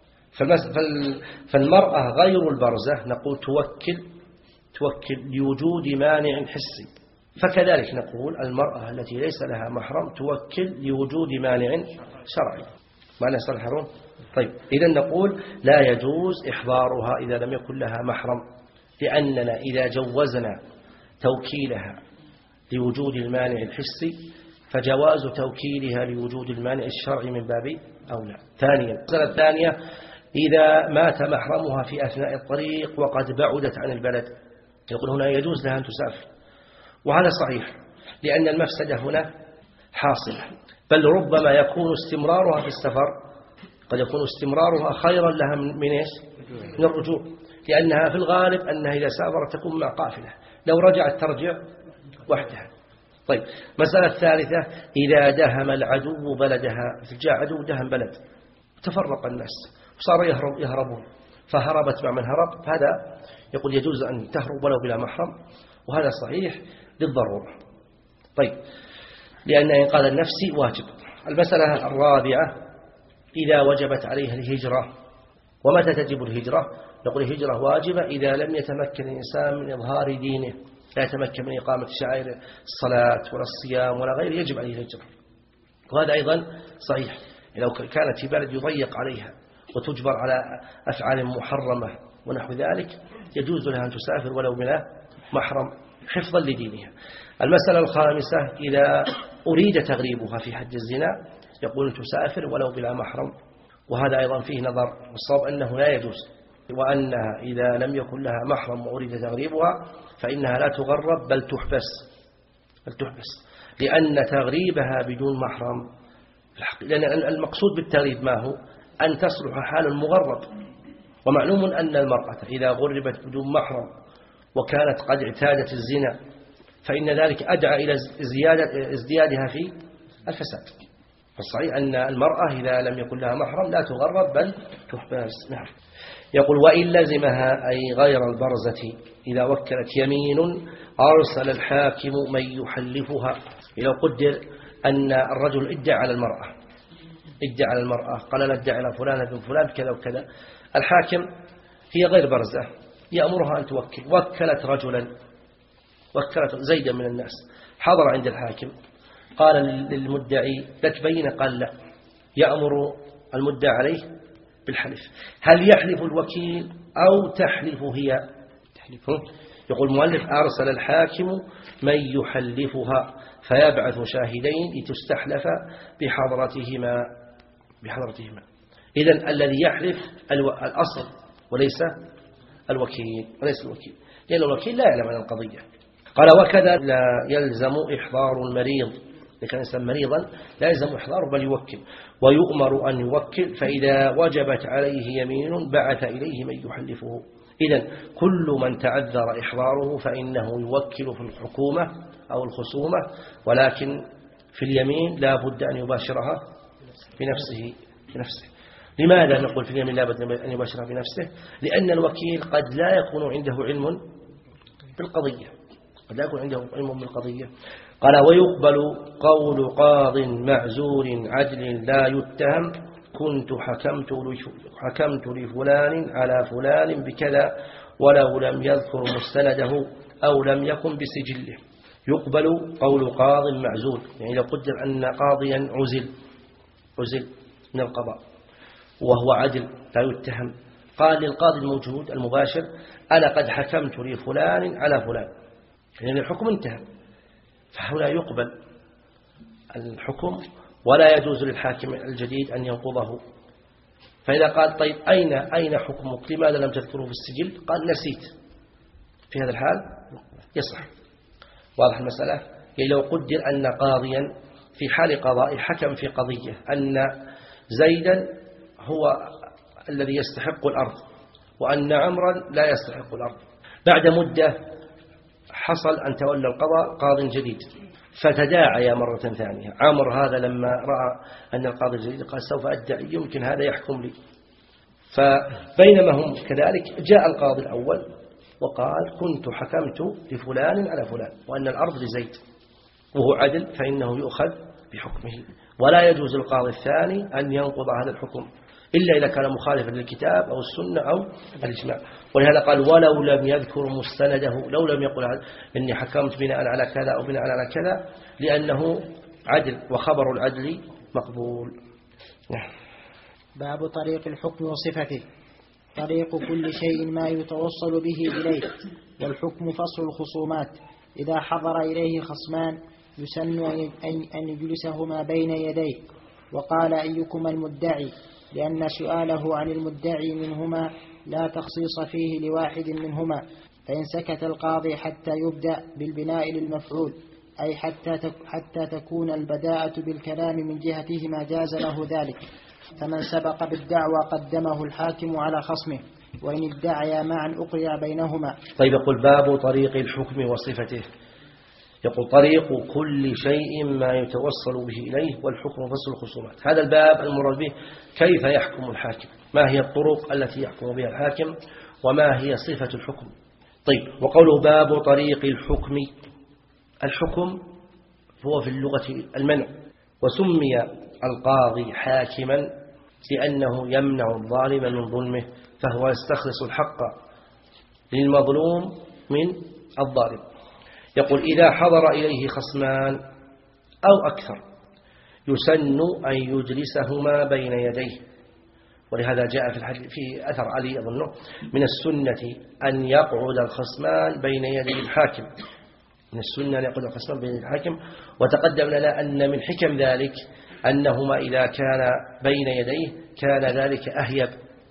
فالمرأة غير البرزة نقول توكل توكل لوجود مانع حسي، فكذلك نقول المرأة التي ليس لها محرم توكل لوجود مانع شرعي. معنى صالحون؟ طيب إذن نقول لا يجوز إحضارها إذا لم يكن لها محرم، لأننا إذا جوزنا توكيلها لوجود المانع الحسي فجواز توكيلها لوجود المانع الشرعي من باب أولى. ثانيا المسألة الثانية إذا مات محرمها في أثناء الطريق وقد بعدت عن البلد، يقول هنا يجوز لها أن تسافر، وهذا صحيح لأن المفسدة هنا حاصلة، بل ربما يكون استمرارها في السفر قد يكون استمرارها خيرا لها من إيش؟ من الرجوع، لأنها في الغالب أنها إذا سافرت تكون مع قافلة، لو رجعت ترجع وحدها. طيب مسألة الثالثة إذا دهم العدو بلدها، جاء عدو دهم بلد تفرق الناس وصار يهرب يهربون فهربت مع من هرب، هذا يقول يجوز أن تهرب ولو بلا محرم، وهذا صحيح للضرورة. طيب لأن إنقاذ النفس واجب. المسألة الرابعة إذا وجبت عليها الهجرة. ومتى تجب الهجرة؟ نقول الهجرة واجبة إذا لم يتمكن الإنسان من إظهار دينه، لا يتمكن من إقامة شعائر الصلاة ولا الصيام ولا غيره، يجب عليه الهجرة. وهذا أيضا صحيح، لو كانت في بلد يضيق عليها وتجبر على أفعال محرمة ونحو ذلك يجوز لها أن تسافر ولو بلا محرم حفظا لدينها. المسألة الخامسة إذا أريد تغريبها في حد الزنا يقول تسافر ولو بلا محرم، وهذا أيضا فيه نظر، والصواب أنه لا يجوز، وأنها إذا لم يكن لها محرم وأريد تغريبها فإنها لا تغرب بل تحبس بل تحبس لأن تغريبها بدون محرم، لأن المقصود بالتغريب ما هو؟ أن تصلح حال المغرب، ومعلوم أن المرأة إذا غربت بدون محرم وكانت قد اعتادت الزنا فإن ذلك أدعى إلى زيادة ازديادها في الفساد. فالصحيح أن المرأة إذا لم يكن لها محرم لا تغرب بل تحبس. نعم. يقول وإن لزمها أي غير البرزة إذا وكلت يمين أرسل الحاكم من يحلفها. إذا قدر أن الرجل ادعى على المرأة ادعى على المرأة قال لا ادعى على فلان بن فلان كذا وكذا، الحاكم هي غير برزة يأمرها أن توكل، وكلت رجلا وكلت زيدا من الناس، حضر عند الحاكم قال للمدعي لك بينة، قال لا، يأمر المدعى عليه بالحلف. هل يحلف الوكيل أو تحلف هي؟ يقول المؤلف أرسل الحاكم من يحلفها فيبعث شاهدين لتستحلف بحضرتهما بحضرتهما إذن الذي يحلف الأصل وليس الوكيل وليس الوكيل لأن الوكيل لا يعلم عن القضية. قال وكذا لا يلزم إحضار المريض، إذا كان إنسان مريضا لا يلزم إحضاره بل يوكل، ويؤمر أن يوكل، فإذا وجبت عليه يمين بعث إليه من يحلفه. إذن كل من تعذر إحضاره فإنه يوكل في الحكومة أو الخصومة، ولكن في اليمين لا بد أن يباشرها بنفسه بنفسه. لماذا نقول في اليمين لا بد أن يباشرها بنفسه؟ لأن الوكيل قد لا يكون عنده علم بالقضية قد لا يكون عنده علم بالقضية. قال ويقبل قول قاض معزول عدل لا يتهم كنت حكمت حكمت لفلان على فلان بكذا ولو لم يذكر مستنده أو لم يكن بسجله. يقبل قول قاض معزول، يعني لو قدر أن قاضيا عزل عزل من القضاء وهو عدل لا يتهم، قال للقاضي الموجود المباشر أنا قد حكمت لفلان على فلان، يعني الحكم انتهى، فهنا يقبل الحكم ولا يجوز للحاكم الجديد أن ينقضه. فإذا قال طيب أين أين حكمك لماذا لم تذكره في السجل؟ قال نسيت، في هذا الحال يصح. واضح المسألة؟ يعني لو قدر أن قاضيا في حال قضاء حكم في قضية أن زيدا هو الذي يستحق الأرض وأن عمرا لا يستحق الأرض، بعد مدة حصل أن تولى القضاء قاض جديد فتداعي مرة ثانية. عمر هذا لما رأى أن القاضي الجديد قال سوف أدعي يمكن هذا يحكم لي، فبينما هم كذلك جاء القاضي الأول وقال كنت حكمت لفلان على فلان وأن الأرض لزيد وهو عدل فإنه يؤخذ بحكمه، ولا يجوز القاضي الثاني أن ينقض هذا الحكم إلا إذا كان مخالفا للكتاب أو السنة أو الإجماع. ولهذا قال ولو لم يذكر مستنده، لو لم يقل إني حكمت بناء على كذا أو بناء على كذا، لأنه عدل وخبر العدل مقبول. باب طريق الحكم وصفته. طريق كل شيء ما يتوصل به إليه، والحكم فصل الخصومات. إذا حضر إليه خصمان يسن أن يجلسهما بين يديه. وقال أيكما المدعي، لأن سؤاله عن المدعي منهما لا تخصيص فيه لواحد منهما، فإن سكت القاضي حتى يبدأ بالبناء للمفعول، أي حتى حتى تكون البداءة بالكلام من جهتهما جاز له ذلك. فمن سبق بالدعوى قدمه الحاكم على خصمه، وإن ادعيا معا أقرع بينهما. طيب يقول باب طريق الحكم وصفته. يقول طريق كل شيء ما يتوصل به إليه، والحكم فصل الخصومات. هذا الباب المراد به كيف يحكم الحاكم، ما هي الطرق التي يحكم بها الحاكم، وما هي صفة الحكم. طيب وقوله باب طريق الحكم، الحكم هو في اللغة المنع، وسمي القاضي حاكما لأنه يمنع الظالم من ظلمه، فهو يستخلص الحق للمظلوم من الظالم. يقول إذا حضر إليه خصمان أو أكثر يسن أن يجلسهما بين يديه. ولهذا جاء في الحديث في أثر علي أظنه من السنة أن يقعد الخصمان بين يدي الحاكم، من السنة أن يقعد الخصمان بين يدي الحاكم. وتقدم لنا أن من حكم ذلك أنهما إذا كان بين يديه كان ذلك أهيب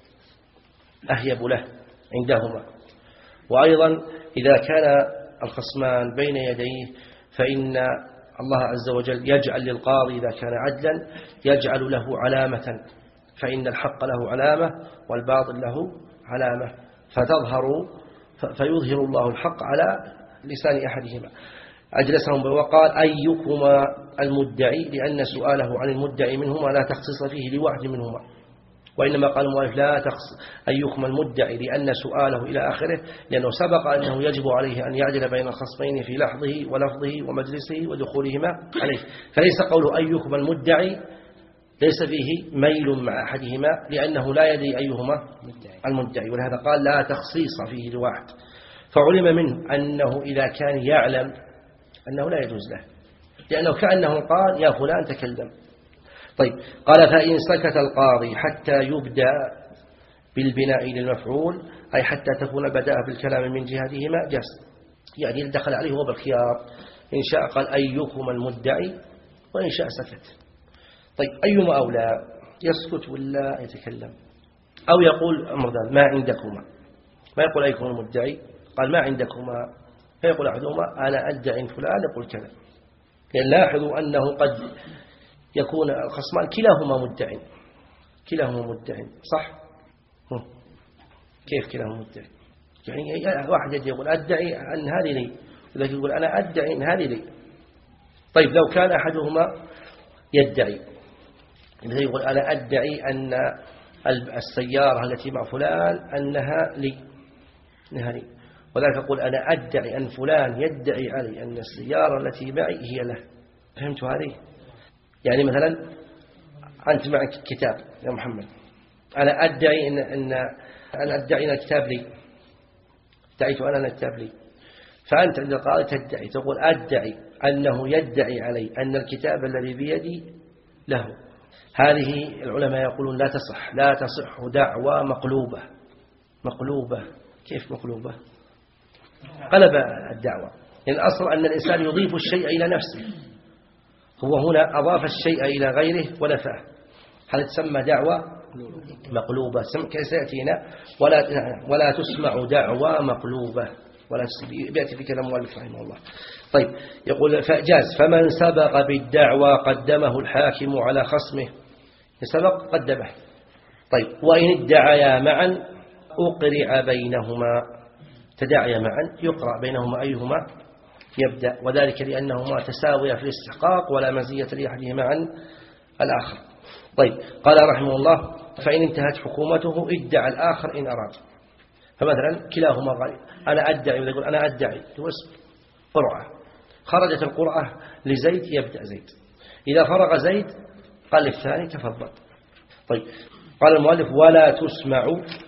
أهيب له عندهما. وأيضا إذا كان الخصمان بين يديه فإن الله عز وجل يجعل للقاضي إذا كان عدلا يجعل له علامة، فإن الحق له علامة والباطل له علامة، فتظهر فيظهر الله الحق على لسان أحدهما. أجلسهم وقال أيكما المدعي، لأن سؤاله عن المدعي منهما لا تخصيص فيه لواحد منهما، وإنما قال المؤلف لا تخص أيكما المدعي لأن سؤاله إلى آخره، لأنه سبق أنه يجب عليه أن يعدل بين الخصمين في لحظه ولفظه ومجلسه ودخولهما عليه. فليس قوله أيكما المدعي ليس فيه ميل مع أحدهما، لأنه لا يدري أيهما المدعي، ولهذا قال لا تخصيص فيه لواحد. فعلم منه أنه إذا كان يعلم أنه لا يجوز له، لأنه كأنه قال يا فلان تكلم. طيب قال فإن سكت القاضي حتى يبدأ بالبناء للمفعول، أي حتى تكون البداءة بالكلام من جهتهما جاز، يعني دخل عليه هو بالخيار، إن شاء قال أيكما المدعي وإن شاء سكت. طيب أيما أولى، يسكت ولا يتكلم؟ أو يقول أمر ما عندكما، ما يقول أيكم المدعي، قال ما عندكما، فيقول أحدهما أنا أدعي فلان يقول كذا. لأن لاحظوا أنه قد يكون الخصمان كلاهما مدعي، كلاهما مدعي صح؟ كيف كلاهما مدعي؟ يعني واحد يجي يقول أدعي أن هذه لي، ولكن يقول أنا أدعي أن هذه لي. طيب لو كان أحدهما يدعي، مثل يقول أنا أدعي أن السيارة التي مع فلان أنها لي، أنها لي، وذلك يقول أنا أدعي أن فلان يدعي علي أن السيارة التي معي هي له. فهمت هذه؟ يعني مثلا أنت معك كتاب يا محمد، أنا أدعي إن, إن أنا أدعي أن الكتاب لي، ادعيت أنا أن الكتاب لي، فأنت عند القاضي تدعي تقول أدعي أنه يدعي علي أن الكتاب الذي بيدي له. هذه العلماء يقولون لا تصح، لا تصح دعوى مقلوبة. مقلوبة كيف مقلوبة؟ قلب الدعوة، لأن يعني الأصل أن الإنسان يضيف الشيء إلى نفسه، هو هنا أضاف الشيء إلى غيره ونفاه، هل تسمى دعوة مقلوبة كيف سيأتينا؟ ولا ولا تسمع دعوى مقلوبة، ولا بيأتي في كلام مؤلف رحمه الله. طيب يقول فجاز فمن سبق بالدعوى قدمه الحاكم على خصمه، سبق قدمه. طيب وإن ادعيا معا أقرع بينهما، تداعيا معا يقرأ بينهما أيهما يبدأ، وذلك لأنهما تساويا في الاستحقاق ولا مزية لأحدهما عن الآخر. طيب قال رحمه الله فإن انتهت حكومته ادعى الآخر إن أراد. فمثلا كلاهما قال أنا أدعي، يقول أنا أدعي قرعة، خرجت القرعة لزيد يبدأ زيد، إذا فرغ زيد قال للثاني تفضل. طيب قال المؤلف ولا تسمع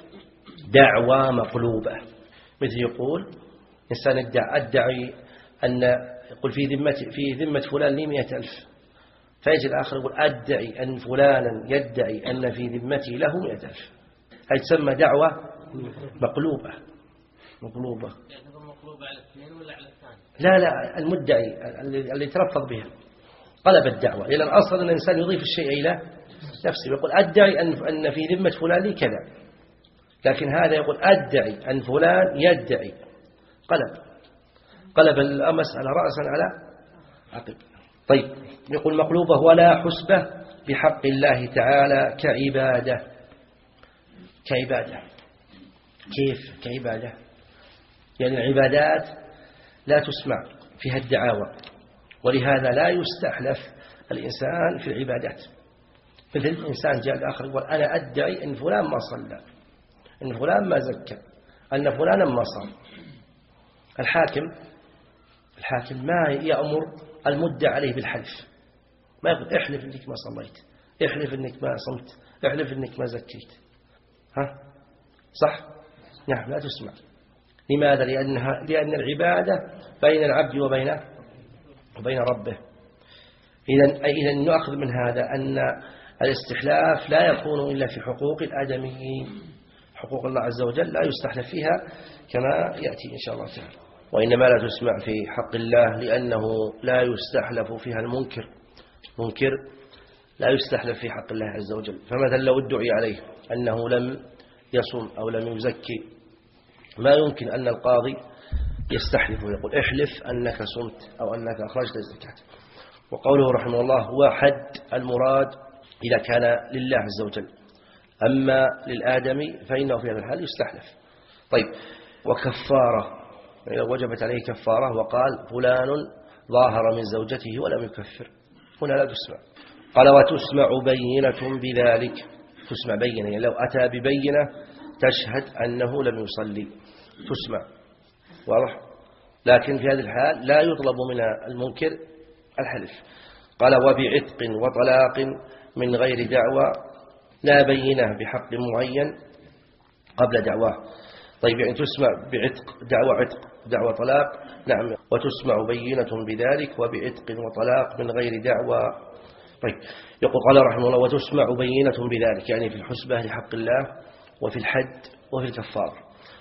دعوى مقلوبة، مثل يقول إنسان ادعي, أدعي أن يقول في ذمة في ذمة فلان لي مئة ألف، فيجي الآخر يقول أدعي أن فلانا يدعي أن في ذمتي له مئة ألف. هل تسمى دعوة مقلوبة؟ مقلوبة مقلوبة على الاثنين ولا على الثاني؟ لا لا، المدعي اللي تلفظ بها قلب الدعوة، لأن الأصل أن الإنسان يضيف الشيء إلى نفسه، يقول أدعي أن في ذمة فلان لي كذا، لكن هذا يقول أدعي أن فلان يدعي، قلب قلب المسألة رأسا على عقب. طيب يقول مقلوبة ولا حسبة بحق الله تعالى كعبادة. كعبادة كيف كعبادة؟ يعني العبادات لا تسمع فيها الدعاوى، ولهذا لا يستحلف الإنسان في العبادات. مثل الإنسان جاء الآخر يقول أنا أدعي أن فلان ما صلى، أن فلان ما زكى، أن فلانا ما صام. الحاكم الحاكم ما يأمر المدعى عليه بالحلف، ما يقول احلف أنك ما صليت، احلف أنك ما صمت، احلف أنك ما زكيت. ها صح؟ نعم لا تسمع. لماذا؟ لأنها لأن العبادة بين العبد وبين وبين ربه. إذن إذن نأخذ من هذا أن الاستحلاف لا يكون إلا في حقوق الآدميين، حقوق الله عز وجل لا يستحلف فيها كما يأتي إن شاء الله تعالى. وإنما لا تسمع في حق الله لأنه لا يستحلف فيها المنكر، منكر لا يستحلف في حق الله عز وجل. فمثلا لو ادعي عليه أنه لم يصم أو لم يزكي، ما يمكن أن القاضي يستحلف ويقول احلف أنك صمت أو أنك أخرجت الزكاة. وقوله رحمه الله هو حد المراد إذا كان لله عز وجل، أما للآدمي فإنه في هذا الحال يستحلف. طيب وكفارة، يعني لو وجبت عليه كفارة وقال فلان ظاهر من زوجته ولم يكفر، هنا لا تسمع. قال وتسمع بينة بذلك، تسمع بينة يعني لو أتى ببينة تشهد أنه لم يصلي تسمع، واضح؟ لكن في هذه الحال لا يطلب من المنكر الحلف. قال وبعتق وطلاق من غير دعوى، لا بينة بحق معين قبل دعواه. طيب يعني تسمع بعتق، دعوى عتق، دعوى طلاق، نعم. وتسمع بينة بذلك وبعتق وطلاق من غير دعوى. طيب يقول قال رحمه الله وتسمع بينة بذلك، يعني في الحسبة لحق الله وفي الحد وفي الكفار.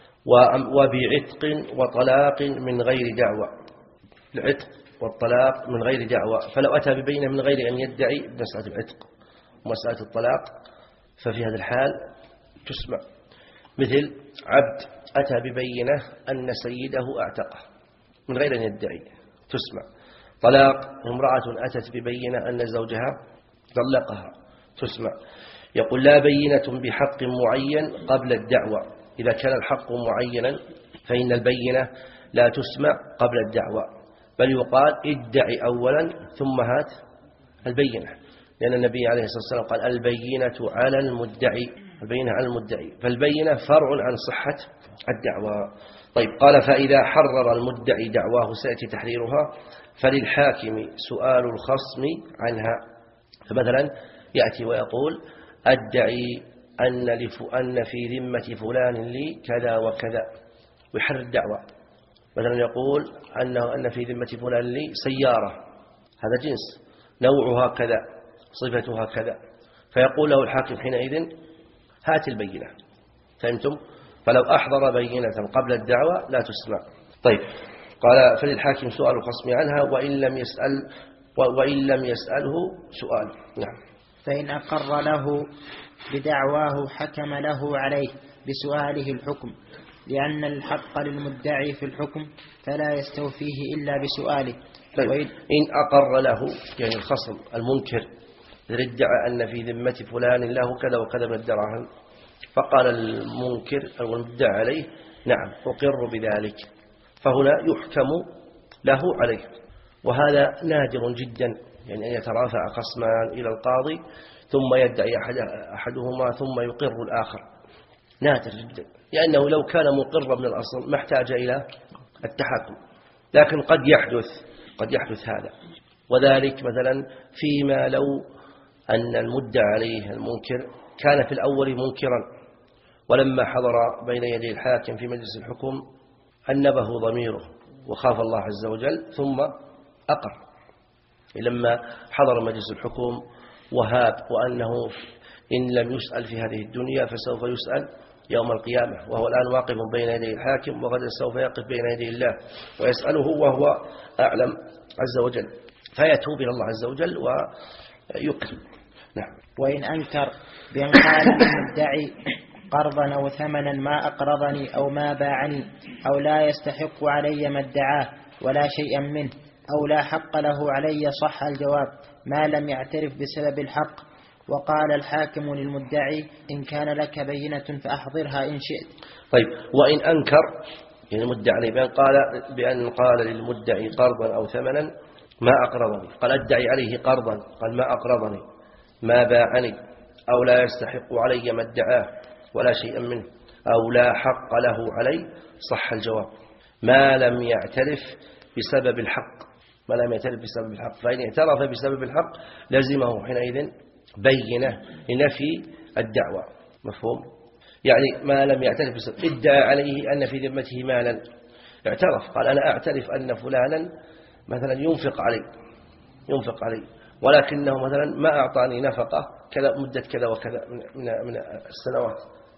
وبعتق وطلاق من غير دعوى، العتق والطلاق من غير دعوى. فلو أتى ببينة من غير أن يدعي مسألة العتق ومسألة الطلاق ففي هذا الحال تسمع. مثل عبد أتى ببينة أن سيده اعتقه من غير أن يدعي تسمع. طلاق امرأة أتت ببينة أن زوجها طلقها تسمع. يقول لا بينة بحق معين قبل الدعوة، إذا كان الحق معينا فإن البينة لا تسمع قبل الدعوة، بل يقال ادعي أولا ثم هات البينة، لأن النبي عليه الصلاة والسلام قال البينة على المدعي، البينة على المدعي، فالبينة فرع عن صحة الدعوة. طيب قال فإذا حرر المدعي دعواه سيأتي تحريرها فللحاكم سؤال الخصم عنها. فمثلا يأتي ويقول أدعي أن, لف... أن في ذمة فلان لي كذا وكذا، ويحرر الدعوة. مثلا يقول أنه أن في ذمة فلان لي سيارة، هذا جنس، نوعها كذا، صفتها كذا، فيقول له الحاكم حينئذ هات البينة. فهمتم؟ فلو أحضر بينة قبل الدعوة لا تسمع. طيب قال فللحاكم سؤال الخصم عنها وإن لم يسأل وإن لم يسأله سؤال. نعم. فإن أقر له بدعواه حكم له عليه بسؤاله الحكم، لأن الحق للمدعي في الحكم فلا يستوفيه إلا بسؤاله. طيب إن أقر له يعني الخصم المنكر ادعى أن في ذمة فلان له كذا وكذا من الدراهم، فقال المنكر أو المدعى عليه نعم أقر بذلك، فهنا يحكم له عليه. وهذا نادر جدا، يعني أن يترافع خصمان إلى القاضي ثم يدعي أحد أحدهما ثم يقر الآخر، نادر جدا، لأنه لو كان مقرا من الأصل ما احتاج إلى التحاكم. لكن قد يحدث قد يحدث هذا، وذلك مثلا فيما لو أن المدعى عليه المنكر كان في الأول منكرا، ولما حضر بين يدي الحاكم في مجلس الحكم أنبه ضميره وخاف الله عز وجل ثم أقر. لما حضر مجلس الحكم وهاب وأنه إن لم يسأل في هذه الدنيا فسوف يسأل يوم القيامة، وهو الآن واقف بين يدي الحاكم وغدا سوف يقف بين يدي الله ويسأله وهو أعلم عز وجل، فيتوب إلى الله عز وجل ويقر. نعم. وإن أنكر بأن قال المدعي قرضا أو ثمنا ما أقرضني أو ما باعني أو لا يستحق علي ما ادعاه ولا شيئا منه أو لا حق له علي، صح الجواب ما لم يعترف بسبب الحق. وقال الحاكم للمدعي إن كان لك بينة فأحضرها إن شئت. طيب، وإن أنكر يعني المدعي بأن قال بأن قال للمدعي قرضا أو ثمنا ما أقرضني، قال أدعي عليه قرضا، قال ما أقرضني ما باعني أو لا يستحق علي ما ادعاه ولا شيئا منه أو لا حق له علي، صح الجواب ما لم يعترف بسبب الحق، ما لم يعترف بسبب الحق. فإن اعترف بسبب الحق لزمه حينئذ بينة لنفي الدعوة. مفهوم؟ يعني ما لم يعترف بسبب، ادعى عليه أن في ذمته مالا، اعترف قال أنا أعترف أن فلانا مثلا ينفق علي ينفق علي ولكنه مثلا ما أعطاني نفقة كذا مدة كذا وكذا من من السنوات.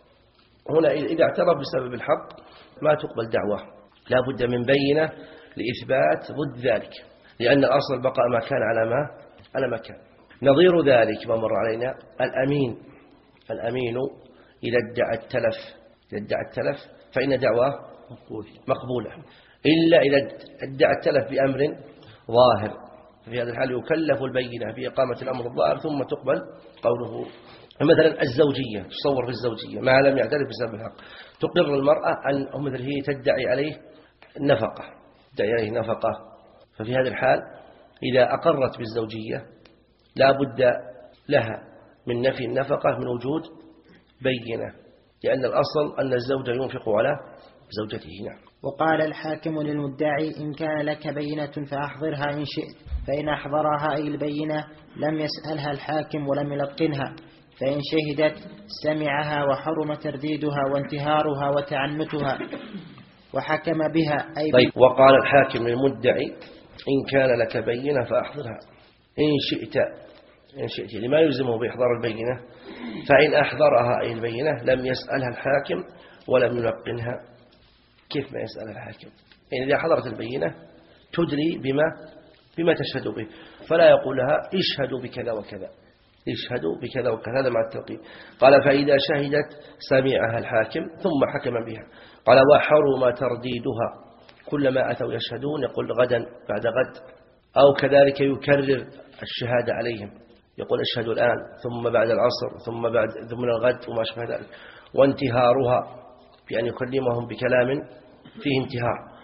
هنا إذا اعترف بسبب الحق ما تقبل دعوة، لا بد من بينة لإثبات ضد ذلك، لأن الأصل بقاء ما كان على ما على ما كان. نظير ذلك ما مر علينا الأمين. الأمين إذا ادعى التلف إذا ادعى التلف فإن دعواه مقبولة، إلا إذا ادعى التلف بأمر ظاهر، في هذا الحال يكلف البينة بإقامة الأمر الظاهر ثم تقبل قوله. مثلا الزوجية، تصور في الزوجية ما لم يعترف بسبب الحق، تقر المرأة أن مثل هي تدعي عليه نفقة تدعي عليه نفقة ففي هذا الحال إذا أقرت بالزوجية لا بد لها من نفي النفقة من وجود بينة، لأن الأصل أن الزوج ينفق على زوجته. نعم. وقال الحاكم للمدعي إن كان لك بينة فأحضرها إن شئت، فإن أحضرها أي البينة لم يسألها الحاكم ولم يلقنها، فإن شهدت سمعها وحرم ترديدها وانتهارها وتعنتها وحكم بها أي. طيب، وقال الحاكم للمدعي إن كان لك بينة فأحضرها إن شئت إن شئت لما يلزمه بإحضار البينة، فإن أحضرها أي البينة لم يسألها الحاكم ولم يلقنها. كيف ما يسأل الحاكم؟ يعني إذا حضرت البينة تدري بما بما تشهد به، فلا يقول لها اشهدوا بكذا وكذا اشهدوا بكذا وكذا، هذا مع التلقين. قال فإذا شهدت سمعها الحاكم ثم حكم بها. قال وحرم ترديدها، كلما أتوا يشهدون يقول غدا بعد غد، أو كذلك يكرر الشهادة عليهم، يقول اشهدوا الآن ثم بعد العصر ثم بعد ثم الغد وما شابه ذلك. وانتهارها بأن يكلمهم بكلام فيه انتهار،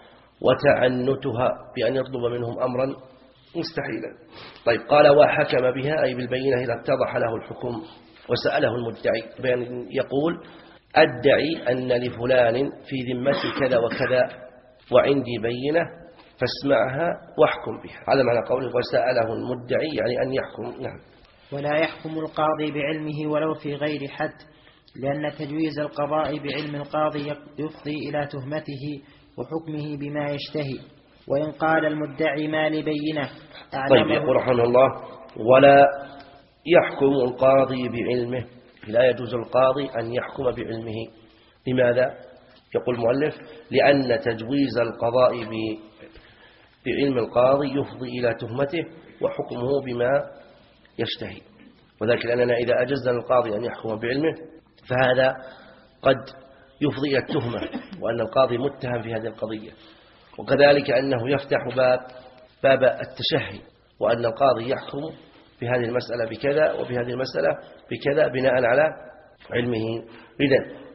وتعنتها بأن يطلب منهم أمرا مستحيلا. طيب، قال وحكم بها أي بالبينة إذا اتضح له الحكم وسأله المدعي بأن يقول أدعي أن لفلان في ذمتي كذا وكذا وعندي بينة فاسمعها واحكم بها، هذا معنى قوله وسأله المدعي يعني أن يحكم. نعم. ولا يحكم القاضي بعلمه ولو في غير حد، لأن تجويز القضاء بعلم القاضي يفضي إلى تهمته وحكمه بما يشتهي. وإن قال المدعي ما لي بينة طيب، يقول رحمه الله ولا يحكم القاضي بعلمه، لا يجوز القاضي أن يحكم بعلمه. لماذا؟ يقول المؤلف لأن تجويز القضاء بعلم القاضي يفضي إلى تهمته وحكمه بما يشتهي، وذلك لأننا إذا أجزنا القاضي أن يحكم بعلمه فهذا قد يفضي إلى التهمة وأن القاضي متهم في هذه القضية، وكذلك أنه يفتح باب باب التشهي، وأن القاضي يحكم في هذه المسألة بكذا وفي هذه المسألة بكذا بناء على علمه. إذن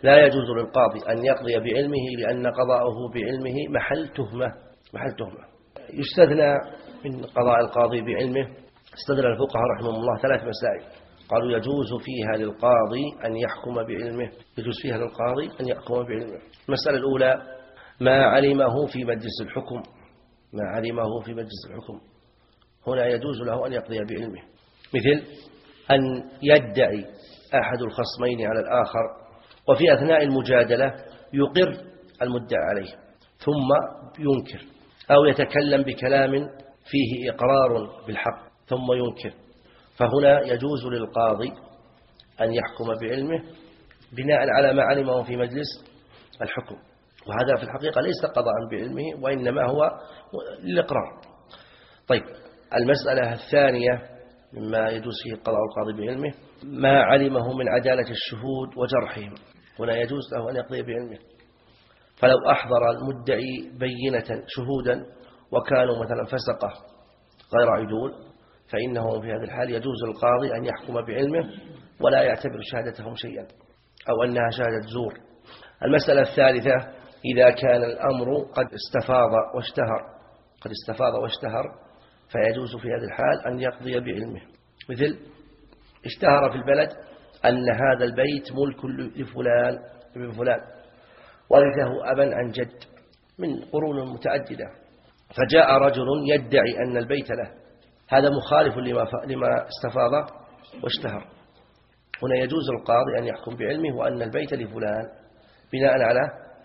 لا يجوز للقاضي أن يقضي بعلمه لأن قضاءه بعلمه محل تهمة محل تهمة. يستثنى من قضاء القاضي بعلمه، استدل الفقهاء رحمهم الله ثلاث مسائل قالوا يجوز فيها للقاضي أن يحكم بعلمه، يجوز فيها للقاضي أن يحكم بعلمه. المسألة الأولى ما علمه في مجلس الحكم، ما علمه في مجلس الحكم هنا يجوز له أن يقضي بعلمه، مثل أن يدعي أحد الخصمين على الآخر وفي أثناء المجادلة يقر المدعى عليه ثم ينكر، أو يتكلم بكلام فيه إقرار بالحق ثم ينكر، فهنا يجوز للقاضي أن يحكم بعلمه بناء على ما علمه في مجلس الحكم، وهذا في الحقيقة ليس قضاء بعلمه وإنما هو للإقرار. طيب، المسألة الثانية مما يجوز فيه قضاء القاضي بعلمه ما علمه من عدالة الشهود وجرحهم، هنا يجوز له أن يقضي بعلمه، فلو أحضر المدعي بينة شهودا وكانوا مثلا فسقة غير عدول فإنه في هذه الحال يجوز للقاضي أن يحكم بعلمه ولا يعتبر شهادتهم شيئا أو أنها شهادة زور. المسألة الثالثة إذا كان الأمر قد استفاض واشتهر قد استفاض واشتهر فيجوز في هذه الحال أن يقضي بعلمه، مثل اشتهر في البلد أن هذا البيت ملك لفلان ابن فلان ورثه أبا عن جد من قرون متعددة، فجاء رجل يدعي أن البيت له، هذا مخالف لما استفاض واشتهر، هنا يجوز القاضي أن يحكم بعلمه وأن البيت لفلان بناء على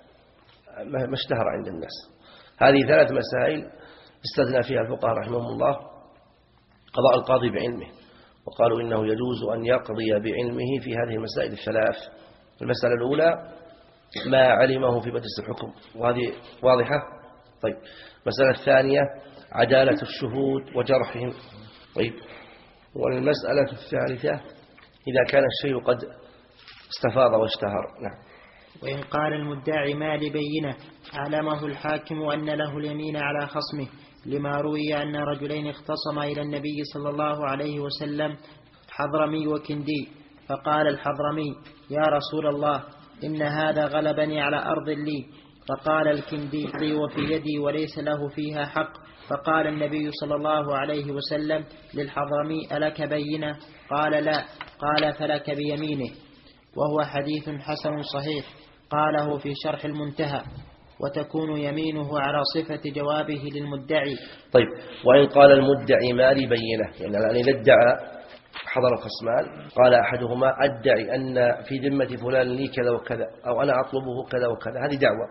ما اشتهر عند الناس. هذه ثلاث مسائل استثنى فيها الفقهاء رحمهم الله قضاء القاضي بعلمه، وقالوا إنه يجوز أن يقضي بعلمه في هذه المسائل الثلاث. المسألة الأولى ما علمه في مجلس الحكم، وهذه واضحة. طيب، المسألة الثانية عدالة الشهود وجرحهم. طيب، والمسألة الثالثة إذا كان الشيء قد استفاض واشتهر. نعم. وإن قال المدعي ما لبينة أعلمه الحاكم أن له اليمين على خصمه، لما روي أن رجلين اختصما إلى النبي صلى الله عليه وسلم حضرمي وكندي، فقال الحضرمي يا رسول الله إن هذا غلبني على أرض لي، فقال الكندي وفي يدي وليس له فيها حق، فقال النبي صلى الله عليه وسلم للحضرمي ألك بينة؟ قال لا، قال فلك بيمينه. وهو حديث حسن صحيح قاله في شرح المنتهى، وتكون يمينه على صفة جوابه للمدعي. طيب، وإن قال المدعي ما لي بينة، يعني الآن إذا ادعى حضر الخصمان قال أحدهما أدعي أن في ذمة فلان لي كذا وكذا أو أنا أطلبه كذا وكذا، هذه دعوة.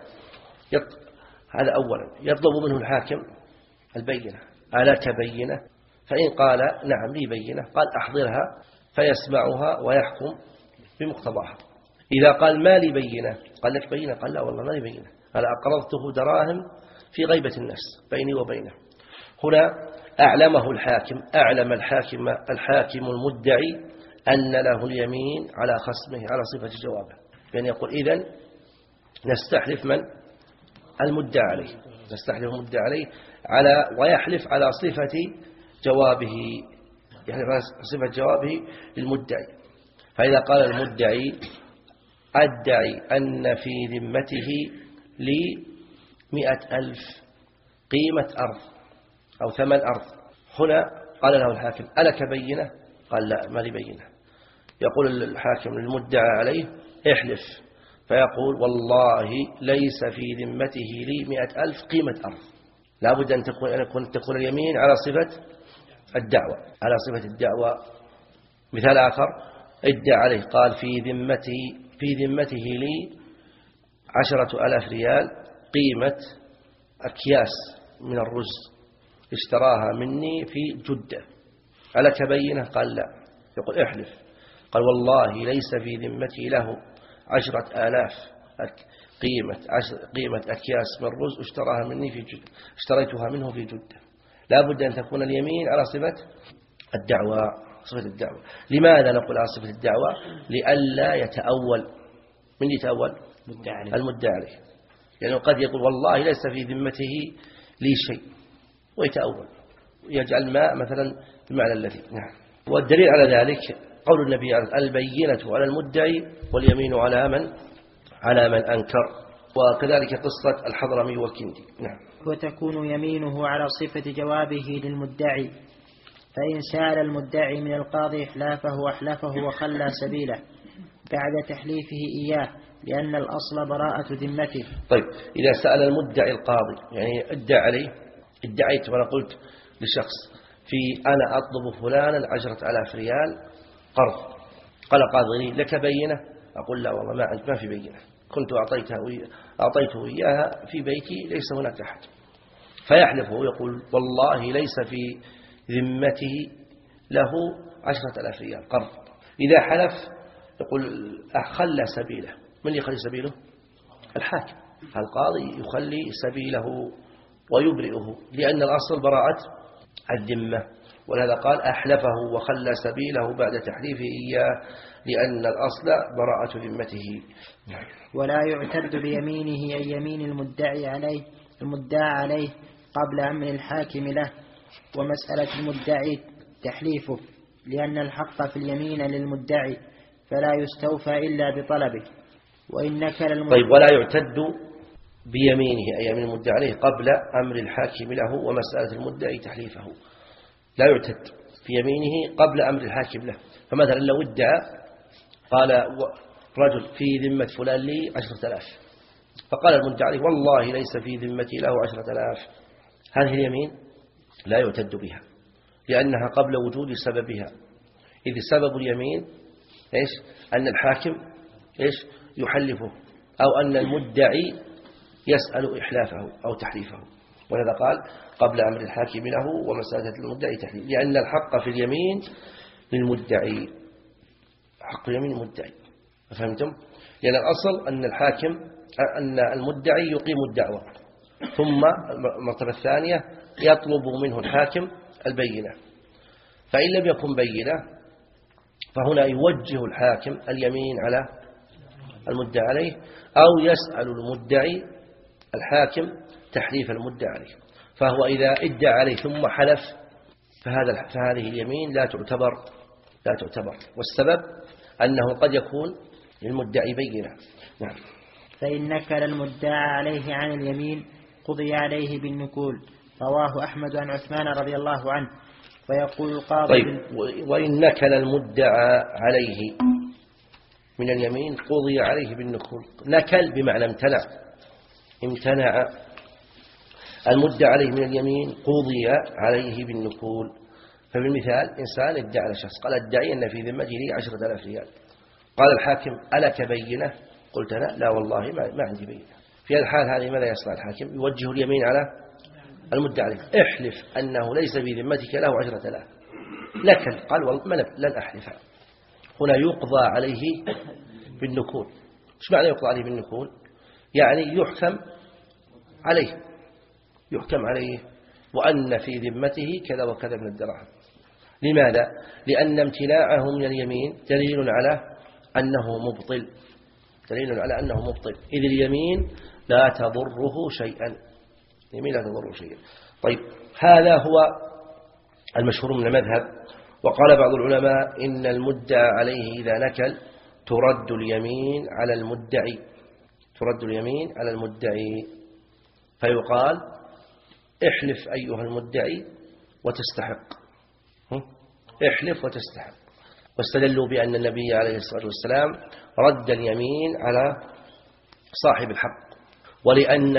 هذا أولا يطلب منه الحاكم البينة، ألك بينة؟ فإن قال نعم لي بينة قال أحضرها فيسمعها ويحكم بمقتضاها. إذا قال ما لي بينة قال لك بينة؟ قال لا والله ما لي بينة، قال أقرضته دراهم في غيبة الناس بيني وبينه. هنا أعلمه الحاكم أعلم الحاكم الحاكم المدعي أن له اليمين على خصمه على صفة جوابه، يعني يقول إذن نستحلف من المدعى عليه، نستحلف المدعى عليه على ويحلف على صفة جوابه، يحلف على صفة جوابه للمدعي. فإذا قال المدعي أدعي أن في ذمته لي مئة ألف قيمة أرض أو ثمن أرض، هنا قال له الحاكم ألك بينة؟ قال لا ما لي بينة. يقول الحاكم للمدعى عليه احلف، فيقول والله ليس في ذمته لي مئة ألف قيمة أرض، لا بد أن تكون, أن تكون اليمين على صفة الدعوة على صفة الدعوة. مثال آخر ادعى عليه قال في ذمته في ذمته لي عشرة ألاف ريال قيمة أكياس من الرز اشتراها مني في جدة، ألك بينة؟ قال لا. يقول احلف، قال والله ليس في ذمتي له عشرة آلاف قيمة قيمة أكياس من الرز اشتراها مني في جدة اشتريتها منه في جدة. لا بد أن تكون اليمين على صفة الدعوة صفة الدعوة. لماذا نقول على صفة الدعوة؟ لئلا يتأول. من يتأول؟ المدعي عليه، يعني قد يقول والله ليس في ذمته لي شيء ويتأول يجعل ماء مثلا بمعنى الذي. نعم. والدليل على ذلك قول النبي البينة على المدعي واليمين على من على من أنكر. وكذلك قصة الحضرمي والكندي. نعم. وتكون يمينه على صفة جوابه للمدعي، فإن سأل المدعي من القاضي إحلافه أحلفه وخلى سبيله بعد تحليفه إياه، لأن الأصل براءة ذمته. طيب، إذا سأل المدعي القاضي، يعني ادعى عليه، ادعيت وأنا قلت لشخص في أنا أطلب فلانا عشرة آلاف ريال قرض، قال قاضي لك بينة؟ أقول لا والله ما ما في بينة، كنت أعطيتها أعطيته إياها في بيتي، ليس هناك أحد. فيحلف ويقول والله ليس في ذمته له عشرة آلاف ريال قرض. إذا حلف يقول أخلى سبيله. من يخلي سبيله؟ الحاكم. القاضي يخلي سبيله ويبرئه، لأن الأصل براءة الذمة، ولهذا قال أحلفه وخلى سبيله بعد تحليفه إياه، لأن الأصل براءة ذمته. ولا يعتد بيمينه أي يمين المدعي عليه المدعى عليه قبل أمر الحاكم له، ومسألة المدعي تحليفه، لأن الحق في اليمين للمدعي فلا يستوفى إلا بطلبه. وإن نكل المدعي طيب، ولا يعتد بيمينه أي يمين المدعي عليه قبل أمر الحاكم له، ومسألة المدعي تحليفه. لا يعتد في يمينه قبل أمر الحاكم له. فمثلا لو ادعى قال رجل في ذمة فلان لي عشرة آلاف، فقال المدعي عليه والله ليس في ذمتي له عشرة آلاف، هذه اليمين لا يعتد بها، لأنها قبل وجود سببها. إذ سبب اليمين إيش؟ أن الحاكم إيش؟ يحلفه، أو أن المدعي يسأل إحلافه أو تحليفه. ولذا قال قبل أمر الحاكم له ومسألة المدعي تحليف، لأن الحق في اليمين للمدعي، حق اليمين المدعي. فهمتم؟ لأن الأصل أن الحاكم أن المدعي يقيم الدعوة، ثم المرتبة الثانية يطلب منه الحاكم البينة، فإن لم يكن بينة فهنا يوجه الحاكم اليمين على المدعي عليه، أو يسأل المدعي الحاكم تحليف المدعي عليه. فهو إذا ادعى عليه ثم حلف فهذا فهذه اليمين لا تعتبر لا تعتبر والسبب أنه قد يكون للمدعي بينة. نعم. فإن نكل المدعى عليه عن اليمين قضي عليه بالنكول. رواه أحمد عن عثمان رضي الله عنه. ويقول القاضي طيب، وإن نكل المدعى عليه من اليمين قضي عليه بالنكول. نكل بمعنى امتنع امتنع المدعى عليه من اليمين قضي عليه بالنكول. فبالمثال إنسان ادعى على شخص قال ادعي أن في ذمته لي عشرة آلاف ريال، قال الحاكم ألك بينة؟ قلت لا لا والله ما, ما عندي بينة. في الحال هذه ماذا يصنع الحاكم؟ يوجه اليمين على المدعى عليه، احلف أنه ليس في ذمتك له عشرة آلاف. نكل، قال والله لن أحلف. هنا يقضى عليه بالنكول. ايش معنى يقضى عليه بالنكول؟ يعني يحكم عليه يحكم عليه وأن في ذمته كذا وكذا من الدراهم. لماذا؟ لأن امتناعه من اليمين دليل على أنه مبطل دليل على أنه مبطل إذ اليمين لا تضره شيئا اليمين لا تضره شيئا. طيب، هذا هو المشهور من المذهب. وقال بعض العلماء إن المدعى عليه إذا نكل ترد اليمين على المدعي ترد اليمين على المدعي فيقال احلف أيها المدعي وتستحق احلف وتستحق. واستدلوا بأن النبي عليه الصلاة والسلام رد اليمين على صاحب الحق، ولأن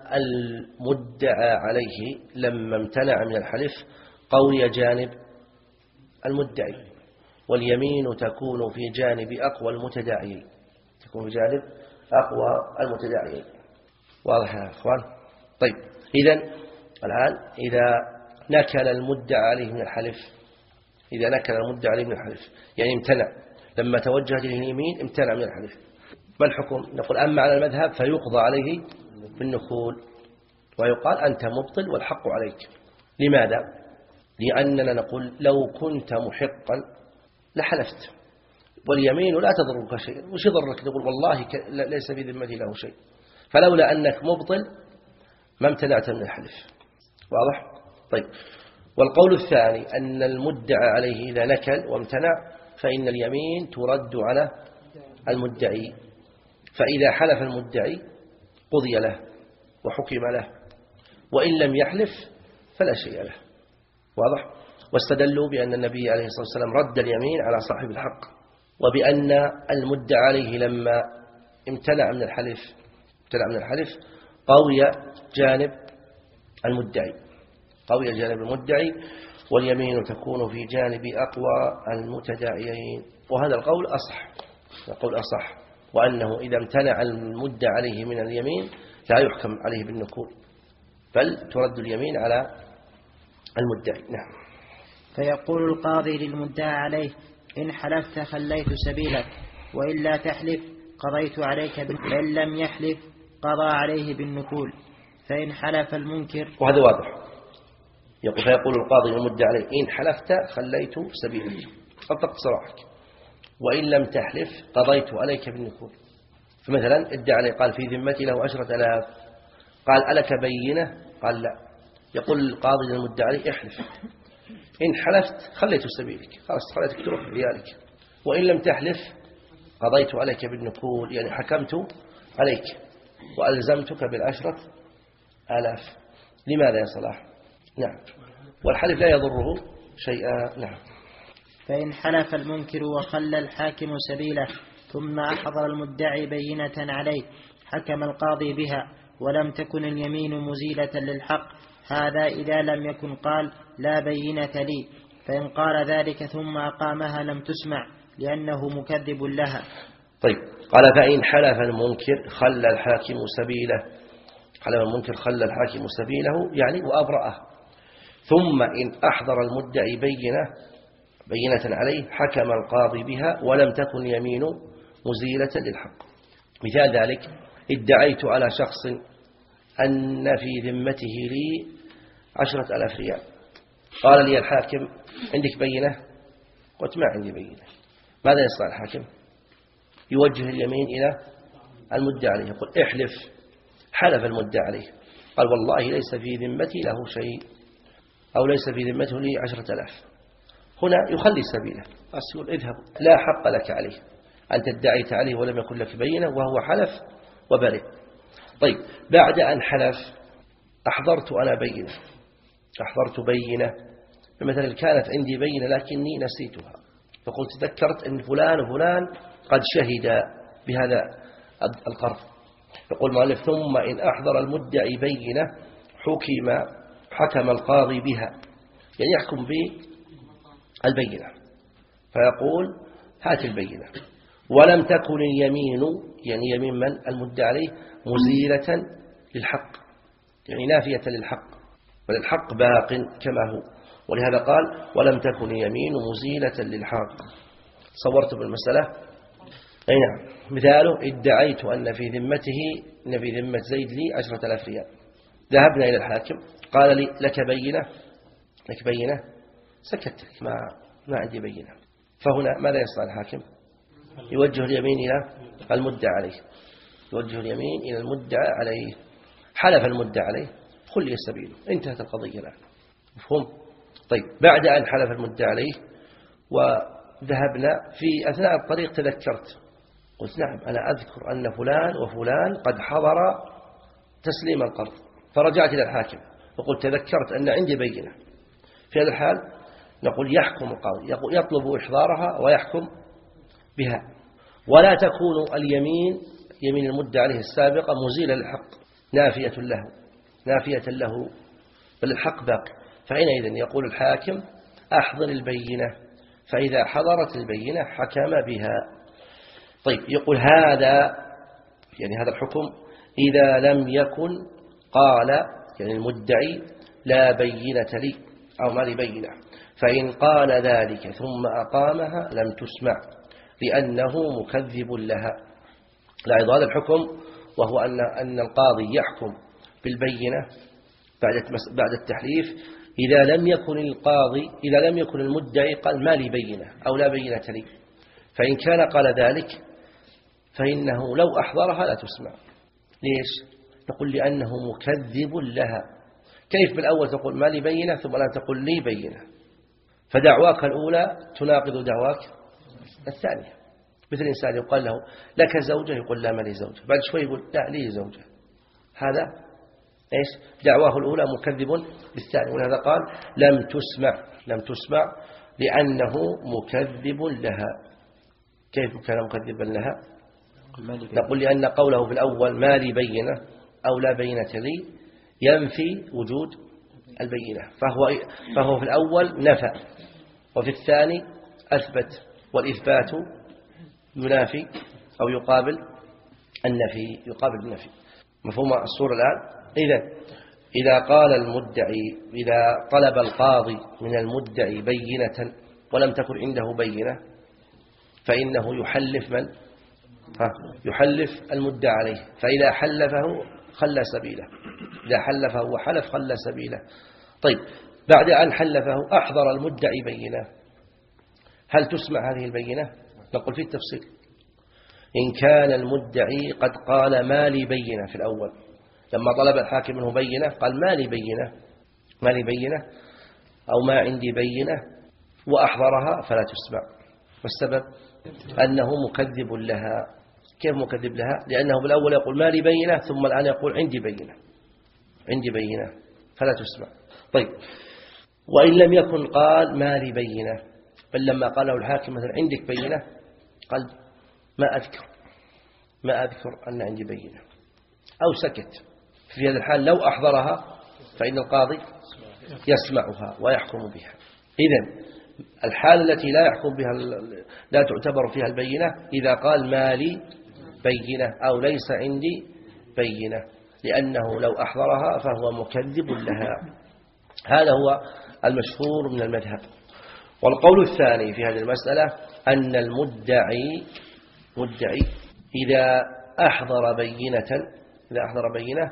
المدعى عليه لما امتنع من الحلف قوي جانب المدعي، واليمين تكون في جانب أقوى المتداعيين تكون في جانب أقوى المتداعيين. واضح يا أخوان؟ طيب، إذن الآن إذا نكل المدعى عليه من الحلف إذا نكل المدعى عليه من الحلف يعني امتنع، لما توجهت إليه اليمين امتنع من الحلف، ما الحكم؟ نقول أما على المذهب فيقضى عليه بالنكول ويقال أنت مبطل والحق عليك. لماذا؟ لأننا نقول لو كنت محقا لحلفت، واليمين لا تضرك شيء، وش يضرك تقول والله ليس في ذمتي له شيء، فلولا أنك مبطل ما امتنعت من الحلف. واضح؟ طيب، والقول الثاني أن المدعى عليه إذا نكل وامتنع فإن اليمين ترد على المدعي فإذا حلف المدعي قضي له وحكم له، وإن لم يحلف فلا شيء له. واضح؟ واستدلوا بأن النبي عليه الصلاة والسلام رد اليمين على صاحب الحق، وبأن المدعى عليه لما امتنع من الحلف امتنع من الحلف قوي جانب المدعي قوي جانب المدعي واليمين تكون في جانب أقوى المتداعيين. وهذا القول أصح القول أصح وأنه إذا امتنع المدعى عليه من اليمين لا يحكم عليه بالنكول، بل ترد اليمين على المدعي. نعم. فيقول القاضي للمدعى عليه: إن حلفت خليت سبيلك، وإلا تحلف قضيت عليك بالنكول. فإن لم يحلف قضى عليه بالنكول. فإن حلف المنكر، وهذا واضح. يقول فيقول القاضي للمدعى عليه: إن حلفت خليت سبيلك، أطلقت سراحك، وإن لم تحلف قضيت عليك بالنكول. فمثلا ادعى عليه قال في ذمتي له عشرة آلاف، قال ألك بينة؟ قال لا. يقول القاضي للمدعى عليه: احلف، إن حلفت خليت سبيلك، خلاص خليتك تروح بريالك، وإن لم تحلف قضيت عليك بالنكول، يعني حكمت عليك وألزمتك بالعشرة آلاف. لماذا يا صلاح؟ نعم. والحلف لا يضره شيئا. نعم. فإن حلف المنكر وخلى الحاكم سبيله ثم أحضر المدعي بينة عليه حكم القاضي بها ولم تكن اليمين مزيلة للحق، هذا إذا لم يكن قال لا بينة لي، فإن قال ذلك ثم أقامها لم تسمع لأنه مكذب لها. طيب، قال فإن حلف المنكر خلى الحاكم سبيله، حلف المنكر خلى الحاكم سبيله يعني وأبرأه، ثم إن أحضر المدعي بينة بينة عليه حكم القاضي بها ولم تكن يمين مزيلة للحق. مثال ذلك: ادعيت على شخص أن في ذمته لي عشرة ألاف ريال، قال لي الحاكم: عندك بينة؟ قلت: ما عندي بينة. ماذا يصنع الحاكم؟ يوجه اليمين إلى المدعى عليه، يقول: احلف. حلف المدعى عليه قال: والله ليس في ذمتي له شيء، أو ليس في ذمته لي عشرة ألاف. هنا يخلي سبيله، يقول: اذهب، لا حق لك عليه، أنت ادعيت عليه ولم يكن لك بينة وهو حلف وبرئ. طيب، بعد أن حلف أحضرت أنا بينة أحضرت بينة مثلا كانت عندي بينة لكني نسيتها، فقلت تذكرت أن فلان وفلان قد شهد بهذا القرض. يقول المؤلف: ثم إن أحضر المدعي بينة حكم حكم القاضي بها، يعني يحكم بالبينة، فيقول: هات البينة، ولم تكن اليمين، يعني يمين من المدعى عليه، مزيلة للحق، يعني نافية للحق، بل الحق باق كما هو. ولهذا قال: ولم تكن اليمين مزيلة للحق. صورت بالمسألة؟ أي نعم. مثاله: ادعيت أن في ذمته إن في ذمة زيد لي عشرة آلاف ريال، ذهبنا إلى الحاكم قال لي: لك بينة؟ لك بينة؟ سكت، ما ما عندي بينة. فهنا ماذا يصنع الحاكم؟ يوجه اليمين إلى المدعى عليه يوجه اليمين إلى المدعى عليه. حلف المدعى عليه خلي سبيله، انتهت القضية الآن. مفهوم؟ طيب، بعد أن حلف المدعى عليه وذهبنا في أثناء الطريق تذكرت، قلت: نعم، أنا أذكر أن فلان وفلان قد حضر تسليم القرض، فرجعت إلى الحاكم وقلت تذكرت أن عندي بينة. في هذا الحال نقول يحكم القاضي، يطلب إحضارها ويحكم بها، ولا تكون اليمين يمين المدعى عليه السابقة مزيلة للحق، نافية له نافية له بل الحق باقي. فحينئذ يقول الحاكم: أحضر البينة، فإذا حضرت البينة حكم بها. طيب، يقول هذا يعني هذا الحكم إذا لم يكن قال، يعني المدعي: لا بينة لي، أو ما لي بينة، فإن قال ذلك ثم أقامها لم تسمع لأنه مكذب لها. لاحظ هذا الحكم، وهو أن أن القاضي يحكم بالبينة بعد بعد التحليف إذا لم يكن القاضي إذا لم يكن المدعي قال ما لي بينة أو لا بينة لي. فإن كان قال ذلك فإنه لو أحضرها لا تسمع. ليش؟ نقول لأنه مكذب لها. كيف بالأول تقول ما لي بينة ثم لا تقول لي بينة؟ فدعواك الأولى تناقض دعواك الثانية. مثل إنسان يقال له لك زوجة، يقول لا ما لي زوجة، بعد شوي يقول لا لي زوجة. هذا إيش؟ دعواه الأولى مكذب بالثاني، ولهذا قال لم تسمع لم تسمع لأنه مكذب لها. كيف كان مكذبا لها؟ نقول لأن قوله في الأول ما لي بينة أو لا بينة لي ينفي وجود البينة، فهو, فهو في الأول نفى، وفي الثاني أثبت، والإثبات ينافي أو يقابل النفي يقابل النفي. مفهوم الصورة الآن؟ إذن إذا قال المدعي، إذا طلب القاضي من المدعي بينة ولم تكن عنده بينة، فإنه يحلف من؟ ها يحلف المدعى عليه، فإذا حلفه خلى سبيله، إذا حلفه وحلف خلى سبيله. طيب بعد أن حلفه أحضر المدعي بينة، هل تسمع هذه البينة؟ نقول في التفصيل. إن كان المدعي قد قال ما لي بينة في الأول، لما طلب الحاكم منه بينة قال ما لي بينة ما لي بينة أو ما عندي بينة وأحضرها فلا تسمع. والسبب أنه مكذب لها. كيف مكذب لها؟ لأنه بالأول يقول ما لي بينة، ثم الآن يقول عندي بينة عندي بينة فلا تسمع. طيب وإن لم يكن قال ما لي بينة، بل لما قال له الحاكم مثلا عندك بينة قال ما أذكر ما أذكر أن عندي بينة، أو سكت، في هذا الحال لو أحضرها فإن القاضي يسمعها ويحكم بها. إذن الحالة التي لا يحكم بها لا تعتبر فيها البينة إذا قال ما لي بينة أو ليس عندي بينة، لأنه لو أحضرها فهو مكذب لها. هذا هو المشهور من المذهب. والقول الثاني في هذه المسألة أن المدعي مدعي إذا أحضر بينة إذا أحضر بينة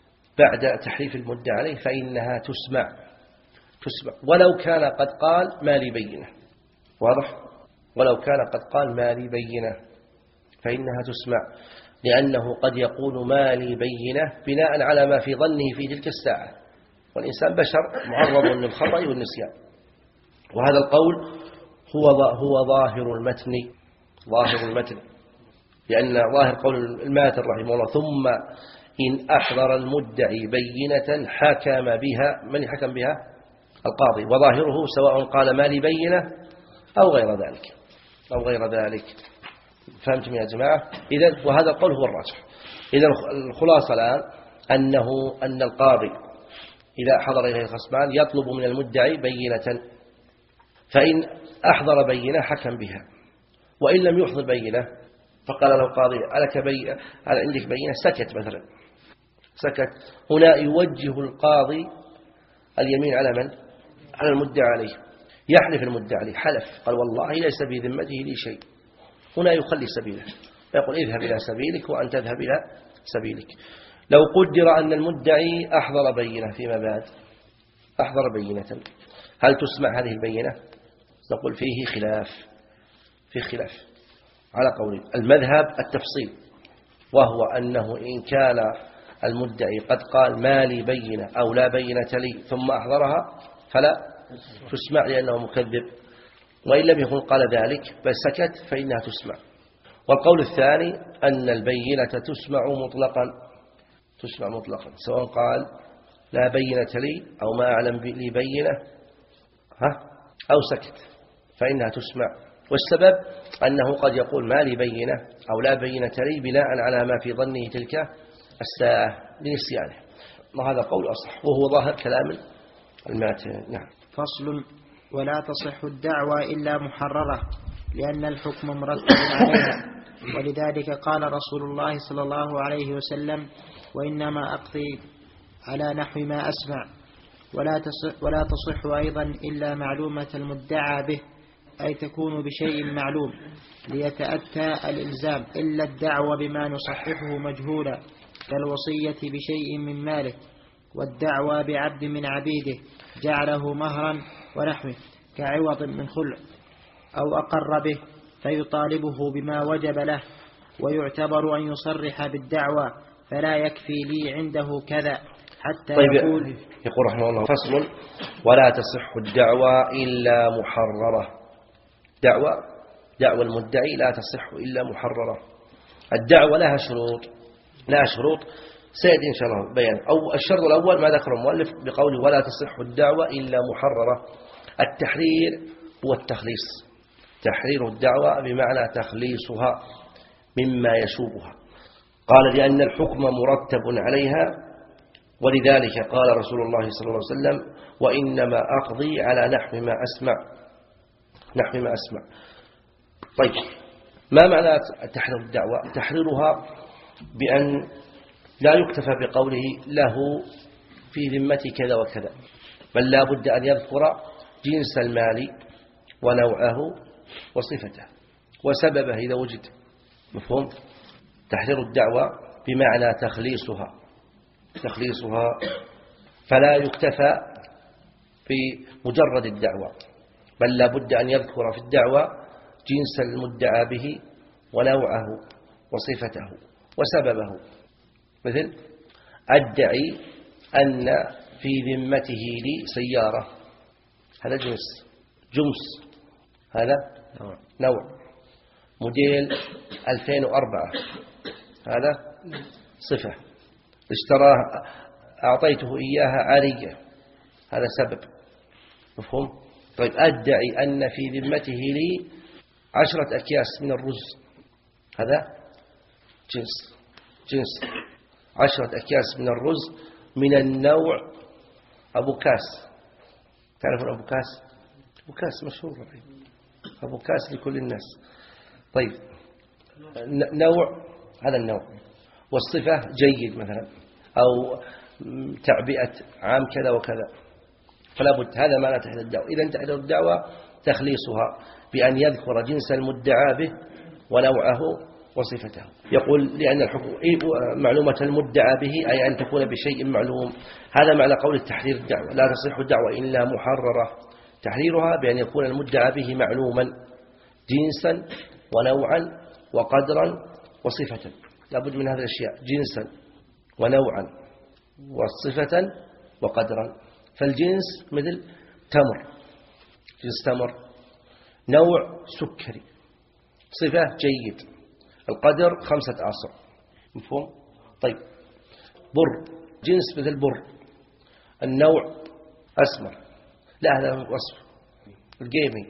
بعد تحليف المدعي عليه فإنها تسمع تسمع ولو كان قد قال ما لي بينة. واضح؟ ولو كان قد قال ما لي بينة فإنها تسمع، لأنه قد يقول ما لي بينة بناء على ما في ظنه في تلك الساعة، والإنسان بشر معرض للخطأ والنسيان. وهذا القول هو هو ظاهر المتن ظاهر المتن لأن ظاهر قول الماتن رحمه الله ثم إن أحضر المدعي بينة حكم بها. من حكم بها؟ القاضي. وظاهره سواء قال ما لي بينة أو غير ذلك أو غير ذلك. فهمتم يا جماعة؟ إذن وهذا القول هو الراجح. إذن الخلاصة الآن أنه أن القاضي إذا حضر إليه الخصمان يطلب من المدعي بينة، فإن أحضر بينة حكم بها، وإن لم يحضر بينة فقال له القاضي ألك بينة هل عندك بينة؟ سكت مثلا سكت هنا يوجه القاضي اليمين على من؟ على المدعى عليه. يحلف المدعى عليه حلف قال والله ليس بذمته لي شيء، هنا يخلي سبيله يقول اذهب إلى سبيلك وأن تذهب إلى سبيلك. لو قدر أن المدعي أحضر بينة فيما بعد أحضر بينة، هل تسمع هذه البينة؟ نقول فيه خلاف في خلاف على قول المذهب التفصيل، وهو أنه إن كان المدعي قد قال ما لي بينة أو لا بينة لي ثم أحضرها فلا تسمع لأنه مكذب، وإن لم يكن قال ذلك بل سكت فإنها تسمع. والقول الثاني أن البينة تسمع مطلقا تسمع مطلقا سواء قال لا بينة لي أو ما أعلم لي بينة ها أو سكت فإنها تسمع. والسبب أنه قد يقول ما لي بينة أو لا بينة لي بناء على ما في ظنه تلك الساعة لنسيانه، وهذا قول أصح وهو ظاهر كلام الماتن. نعم. فصل. ولا تصح الدعوى إلا محررة لأن الحكم مرتب عليها، ولذلك قال رسول الله صلى الله عليه وسلم وإنما أقضي على نحو ما أسمع. ولا تصح, ولا تصح أيضا إلا معلومة المدعى به، أي تكون بشيء معلوم ليتأتى الإلزام، إلا الدعوى بما نصححه مجهولا كالوصية بشيء من ماله، والدعوى بعبد من عبيده جعله مهرا ونحوه كعوض من خلع أو أقر به فيطالبه بما وجب له، ويعتبر أن يصرح بالدعوى فلا يكفي لي عنده كذا حتى طيب يقول. يقول رحمه الله فصل. ولا تصح الدعوى إلا محررة. دعوى دعوى المدعي لا تصح إلا محررة. الدعوة لها شروط، لها شروط سيأتي إن شاء الله بيان. أو الشرط الأول ما ذكر المؤلف بقوله ولا تصح الدعوة إلا محررة. التحرير هو التخليص، تحرير الدعوة بمعنى تخليصها مما يشوبها. قال لأن الحكم مرتب عليها، ولذلك قال رسول الله صلى الله عليه وسلم وإنما أقضي على نحو ما أسمع، نحو ما أسمع. طيب ما معنى تحرير الدعوة؟ تحريرها بأن لا يكتفى بقوله له في ذمتي كذا وكذا، بل لا بد أن يذكر جنس المال ونوعه وصفته وسببه إذا وجد. مفهوم؟ تحرير الدعوة بمعنى تخليصها، تخليصها فلا يكتفى بمجرد الدعوة، بل لا بد أن يذكر في الدعوة جنس المدعى به ونوعه وصفته وسببه. مثل أدعي أن في ذمته لي سيارة، هذا جنس، جنس هذا نوع. موديل ألفين وأربعة هذا صفة. اشتراه أعطيته إياها عارية، هذا سبب. مفهوم؟ طيب أدعي أن في ذمته لي عشرة أكياس من الرز، هذا جنس، جنس عشرة أكياس من الرز من النوع أبو كاس. تعرفون أبو كاس؟ أبو كاس مشهور، أبو كاس لكل الناس. طيب نوع، هذا النوع. والصفة جيد مثلا، أو تعبئة عام كذا وكذا. فلا بد، هذا معنى تحرير الدعوة. إذا تحرير الدعوة تخليصها بأن يذكر جنس المدعى به ونوعه وصفته. يقول لأن الحكم معلومة المدعى به أي أن تكون بشيء معلوم. هذا معنى قول التحرير الدعوة لا تصح الدعوة إلا محررة. تحريرها بأن يكون المدعى به معلوما جنسا ونوعا وقدرا وصفة. لا بد من هذه الأشياء، جنسا ونوعا وصفة وقدرا. فالجنس مثل تمر، جنس تمر. نوع سكري. صفة جيد. القدر خمسة أعصر. مفهوم؟ طيب بر، جنس مثل بر. النوع أسمر، لا هذا وصف الجيمي.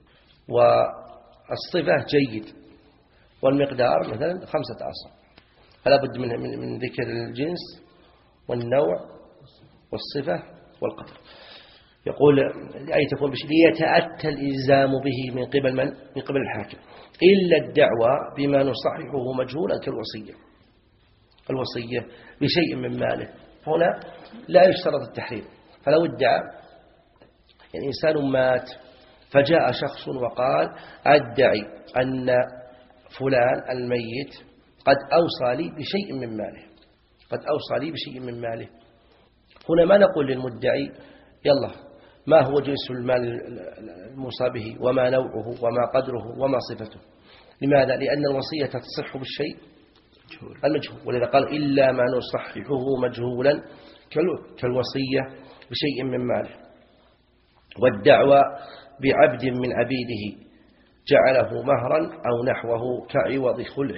والصفة جيد. والمقدار مثلا خمسة أعصر. فلا بد من من ذكر الجنس والنوع والصفة والقدر. يقول أي تكون بشيء ليتأتى الإلزام به من قبل من؟ من قبل الحاكم، إلا الدعوة بما نصححه مجهولا كالوصية. الوصية بشيء من ماله هنا لا يشترط التحرير. فلو ادعى يعني إنسان مات فجاء شخص وقال أدعي أن فلان الميت قد أوصى لي بشيء من ماله، قد أوصى لي بشيء من ماله. هنا ما نقول للمدعي يلا ما هو جنس المال الموصى به وما نوعه وما قدره وما صفته. لماذا؟ لأن الوصية تصح بالشيء المجهول، ولذا قال إلا ما نصححه مجهولا كالوصية بشيء من ماله. والدعوة بعبد من عبيده جعله مهرا أو نحوه كعوض خلع.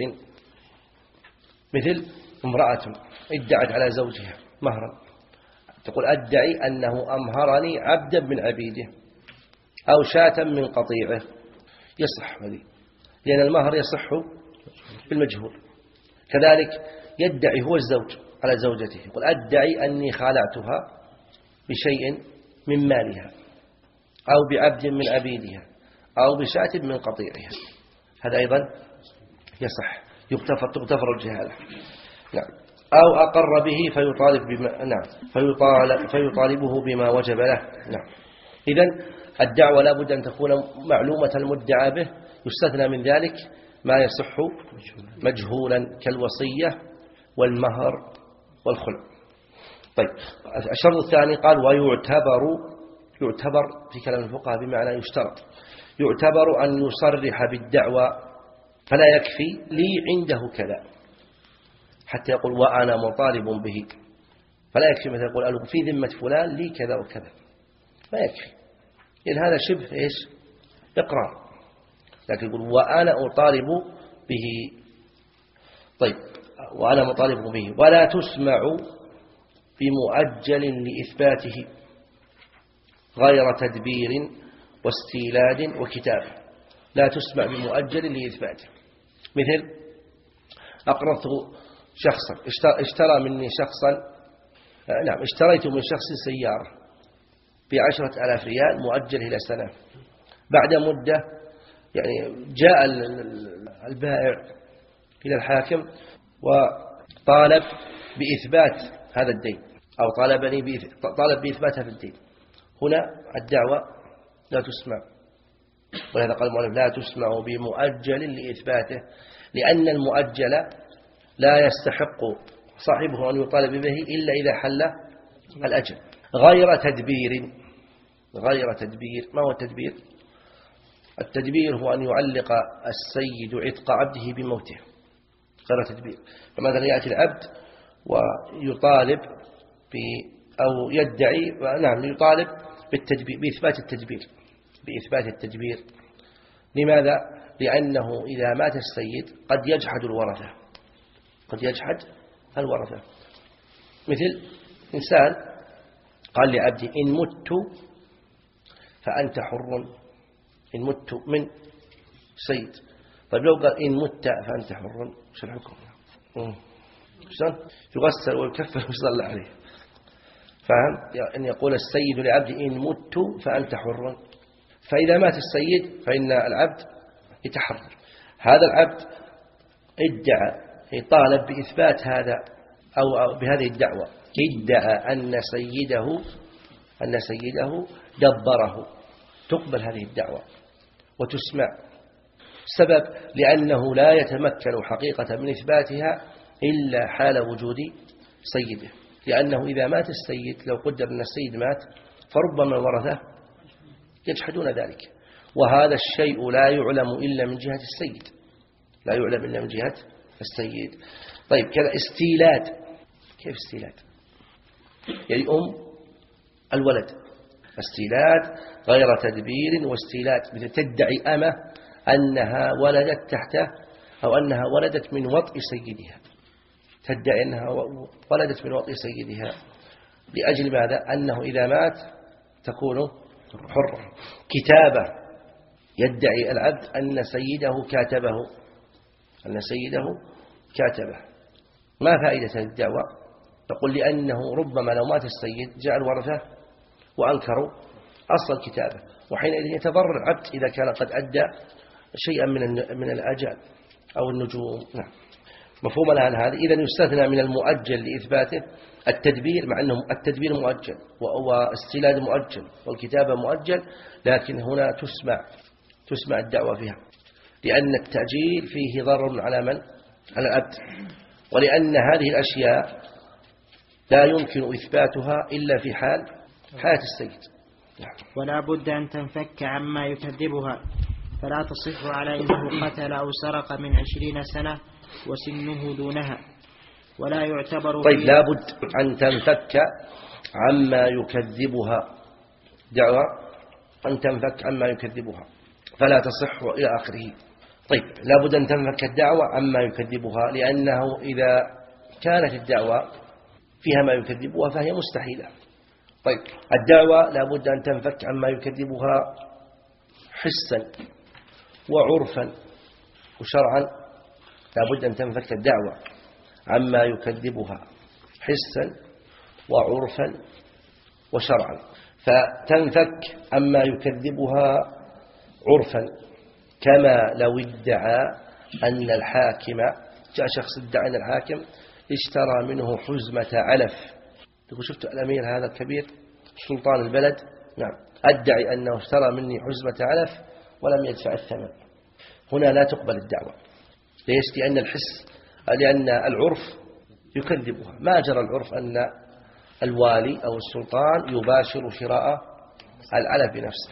مثل امرأة ادعت على زوجها مهرا، تقول أدعي أنه أمهرني عبدا من عبيده أو شاة من قطيعه. يصح هذه، لأن المهر يصح بالمجهول. كذلك يدعي هو الزوج على زوجته، يقول أدعي أني خالعتها بشيء من مالها أو بعبد من عبيدها أو بشاة من قطيعها. هذا أيضا يصح، يغتفر تغتفر الجهالة. نعم. أو أقر به فيطالب بما نعم فيطالب فيطالبه بما وجب له. نعم. إذن الدعوة لا بد أن تكون معلومة المدعى به، يستثنى من ذلك ما يصح مجهولا كالوصية والمهر والخلع. طيب الشرط الثاني قال ويعتبر، يعتبر في كلام الفقهاء بمعنى يشترط، يعتبر أن يصرح بالدعوة، فلا يكفي لي عنده كذا حتى يقول وأنا مطالب به. فلا يكفي مثلا يقول أنا في ذمة فلان لي كذا وكذا، لا يكفي، لأن هذا شبه إيش؟ إقرار. لكن يقول وأنا أطالب به. طيب وأنا مطالب به. ولا تسمع بمؤجل لإثباته غير تدبير واستيلاد وكتابة. لا تسمع بمؤجل لإثباته. مثل أقرضت شخصا، اشترى مني شخصا نعم اشتريت من شخص سيارة بعشرة آلاف ريال مؤجل إلى سنة. بعد مدة يعني جاء البائع إلى الحاكم وطالب بإثبات هذا الدين، أو طالبني طالب بإثبات هذا الدين. هنا الدعوة لا تسمع، ولهذا قال المؤلف لا تسمع بمؤجل لإثباته، لأن المؤجل لا يستحق صاحبه أن يطالب به إلا إذا حل الأجل. غير تدبير، غير تدبير. ما هو التدبير؟ التدبير هو أن يعلق السيد عتق عبده بموته، غير تدبير. فمثلا يأتي العبد ويطالب ب أو يدعي نعم يطالب بالتدبير، بإثبات التدبير، بإثبات التدبير. لماذا؟ لأنه إذا مات السيد قد يجحد الورثة، قد يجحد الورثة. مثل إنسان قال لعبدي إن مت فأنت حر، إن مت من سيد. طيب لو قال إن مت فأنت حر، شو الحكم؟ شلون؟ يغسل ويكفر ويصلى عليه. فهم؟ أن يقول السيد لعبدي إن مت فأنت حر. فإذا مات السيد فإن العبد يتحرر. هذا العبد ادعى يطالب بإثبات هذا أو بهذه الدعوة، ادعى أن سيده أن سيده دبره. تقبل هذه الدعوة وتسمع. السبب لأنه لا يتمكن حقيقة من إثباتها إلا حال وجود سيده، لأنه إذا مات السيد لو قدر أن السيد مات فربما الورثة يجحدون ذلك، وهذا الشيء لا يعلم إلا من جهة السيد، لا يعلم إلا من جهة السيد. طيب كذا استيلاد. كيف استيلاد؟ يعني أم الولد. استيلاد غير تدبير واستيلاد، مثل تدعي أمة أنها ولدت تحته أو أنها ولدت من وطء سيدها، تدعي أنها ولدت من وطء سيدها لأجل ماذا؟ أنه إذا مات تكون حرة. كتابة، يدعي العبد أن سيده كاتبه، أن سيده كاتبه. ما فائدة الدعوة؟ تقول لأنه ربما لو مات السيد جاء الورثة وأنكروا أصل الكتابة، وحينئذ يتضرر العبد إذا كان قد أدى شيئا من من الآجال أو النجوم. نعم. مفهوم الآن هذا؟ إذن يستثنى من المؤجل لإثباته التدبير، مع أنه التدبير مؤجل واستيلاد مؤجل والكتابة مؤجل، لكن هنا تسمع تسمع الدعوة فيها، لأن التأجيل فيه ضرر على من؟ على العبد، ولأن هذه الأشياء لا يمكن إثباتها إلا في حال حياة السيد. ولا بد أن تنفك عما يكذبها، فلا تصح على إنه قتل أو سرق من عشرين سنة وسنه دونها، ولا يعتبر. طيب لا بد أن تنفك عما يكذبها، دعوة أن تنفك عما يكذبها فلا تصح إلى آخره. طيب لا بد أن تنفك الدعوة عما يكذبها، لأنه إذا كانت الدعوة فيها ما يكذبها فهي مستحيلة. طيب الدعوة لا بد أن تنفك عما يكذبها حسا وعرفا وشرعا. لا بد أن تنفك الدعوة عما يكذبها حسا وعرفا وشرعا. فتنفك عما يكذبها عرفا، كما لو ادعى أن الحاكم، جاء شخص ادعى أن الحاكم اشترى منه حزمة علف. تقول شفت الأمير هذا الكبير سلطان البلد، نعم أدعي أنه اشترى مني حزمة علف ولم يدفع الثمن. هنا لا تقبل الدعوة. ليش؟ لأن الحس، لأن العرف يكذبها. ما جرى العرف أن الوالي أو السلطان يباشر شراء العلف بنفسه.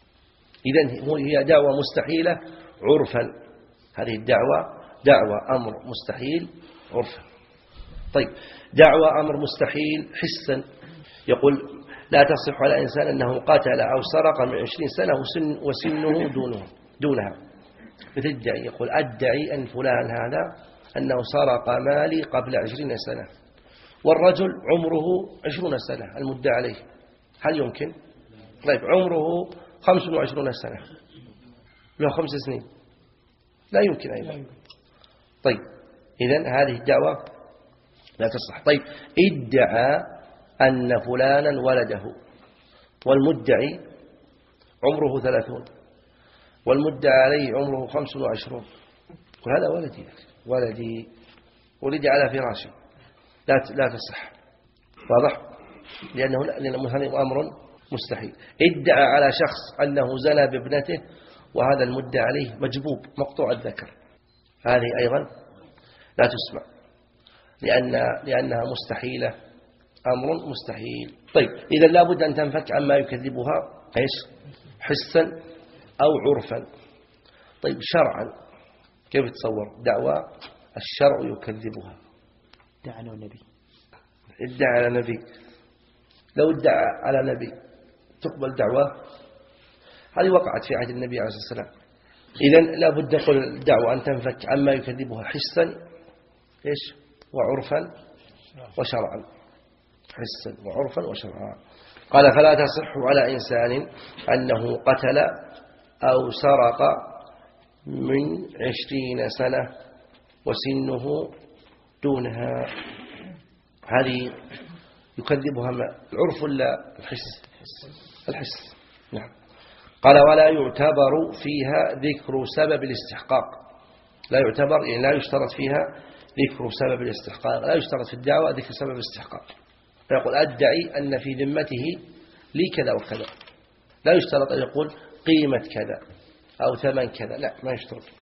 إذن هي دعوة مستحيلة عرفا. هذه الدعوة دعوة أمر مستحيل عرفا. طيب دعوة أمر مستحيل حسا، يقول لا تصح على إنسان أنه قتل أو سرق من عشرين سنة وسن وسنه دونه دونها. بتدعي، يقول أدعي أن فلان هذا أنه سرق مالي قبل عشرين سنة، والرجل عمره عشرون سنة المدعى عليه، هل يمكن؟ طيب عمره خمس وعشرون سنة، له خمس سنين، لا يمكن أيضا. طيب إذن هذه الدعوة لا تصح. طيب ادعى أن فلانا ولده، والمدعي عمره ثلاثون، والمدعى عليه عمره خمس وعشرون، وهذا ولدي ولدي ولدي على فراشي، لا لا تصح. واضح؟ لأنه لأنه أمر مستحيل. ادعى على شخص أنه زنى بابنته، وهذا المدعى عليه مجبوب مقطوع الذكر، هذه أيضا لا تسمع، لأن لأنها مستحيلة، أمر مستحيل. طيب إذا لابد أن تنفك عما يكذبها إيش؟ حسا أو عرفا. طيب شرعا كيف تصور دعوى الشرع يكذبها؟ ادعى على نبي، ادعى على نبي، لو ادعى على نبي تقبل دعوة؟ هذه وقعت في عهد النبي عليه الصلاة والسلام. إذن لا بد قل الدعوة أن تنفك عما يكذبها حسا إيش وعرفا وشرعا، حسا وعرفا وشرعا. قال فلا تصح على إنسان أنه قتل أو سرق من عشرين سنة وسنه دونها، هذه يكذبها العرف ولا الحس؟ الحس، نعم. قال ولا يعتبر فيها ذكر سبب الاستحقاق، لا يعتبر يعني لا يشترط فيها ذكر سبب الاستحقاق، لا يشترط في الدعوة ذكر سبب الاستحقاق. فيقول أدعي أن في ذمته لي كذا وكذا، لا يشترط أن يقول قيمة كذا أو ثمن كذا، لا ما يشترط.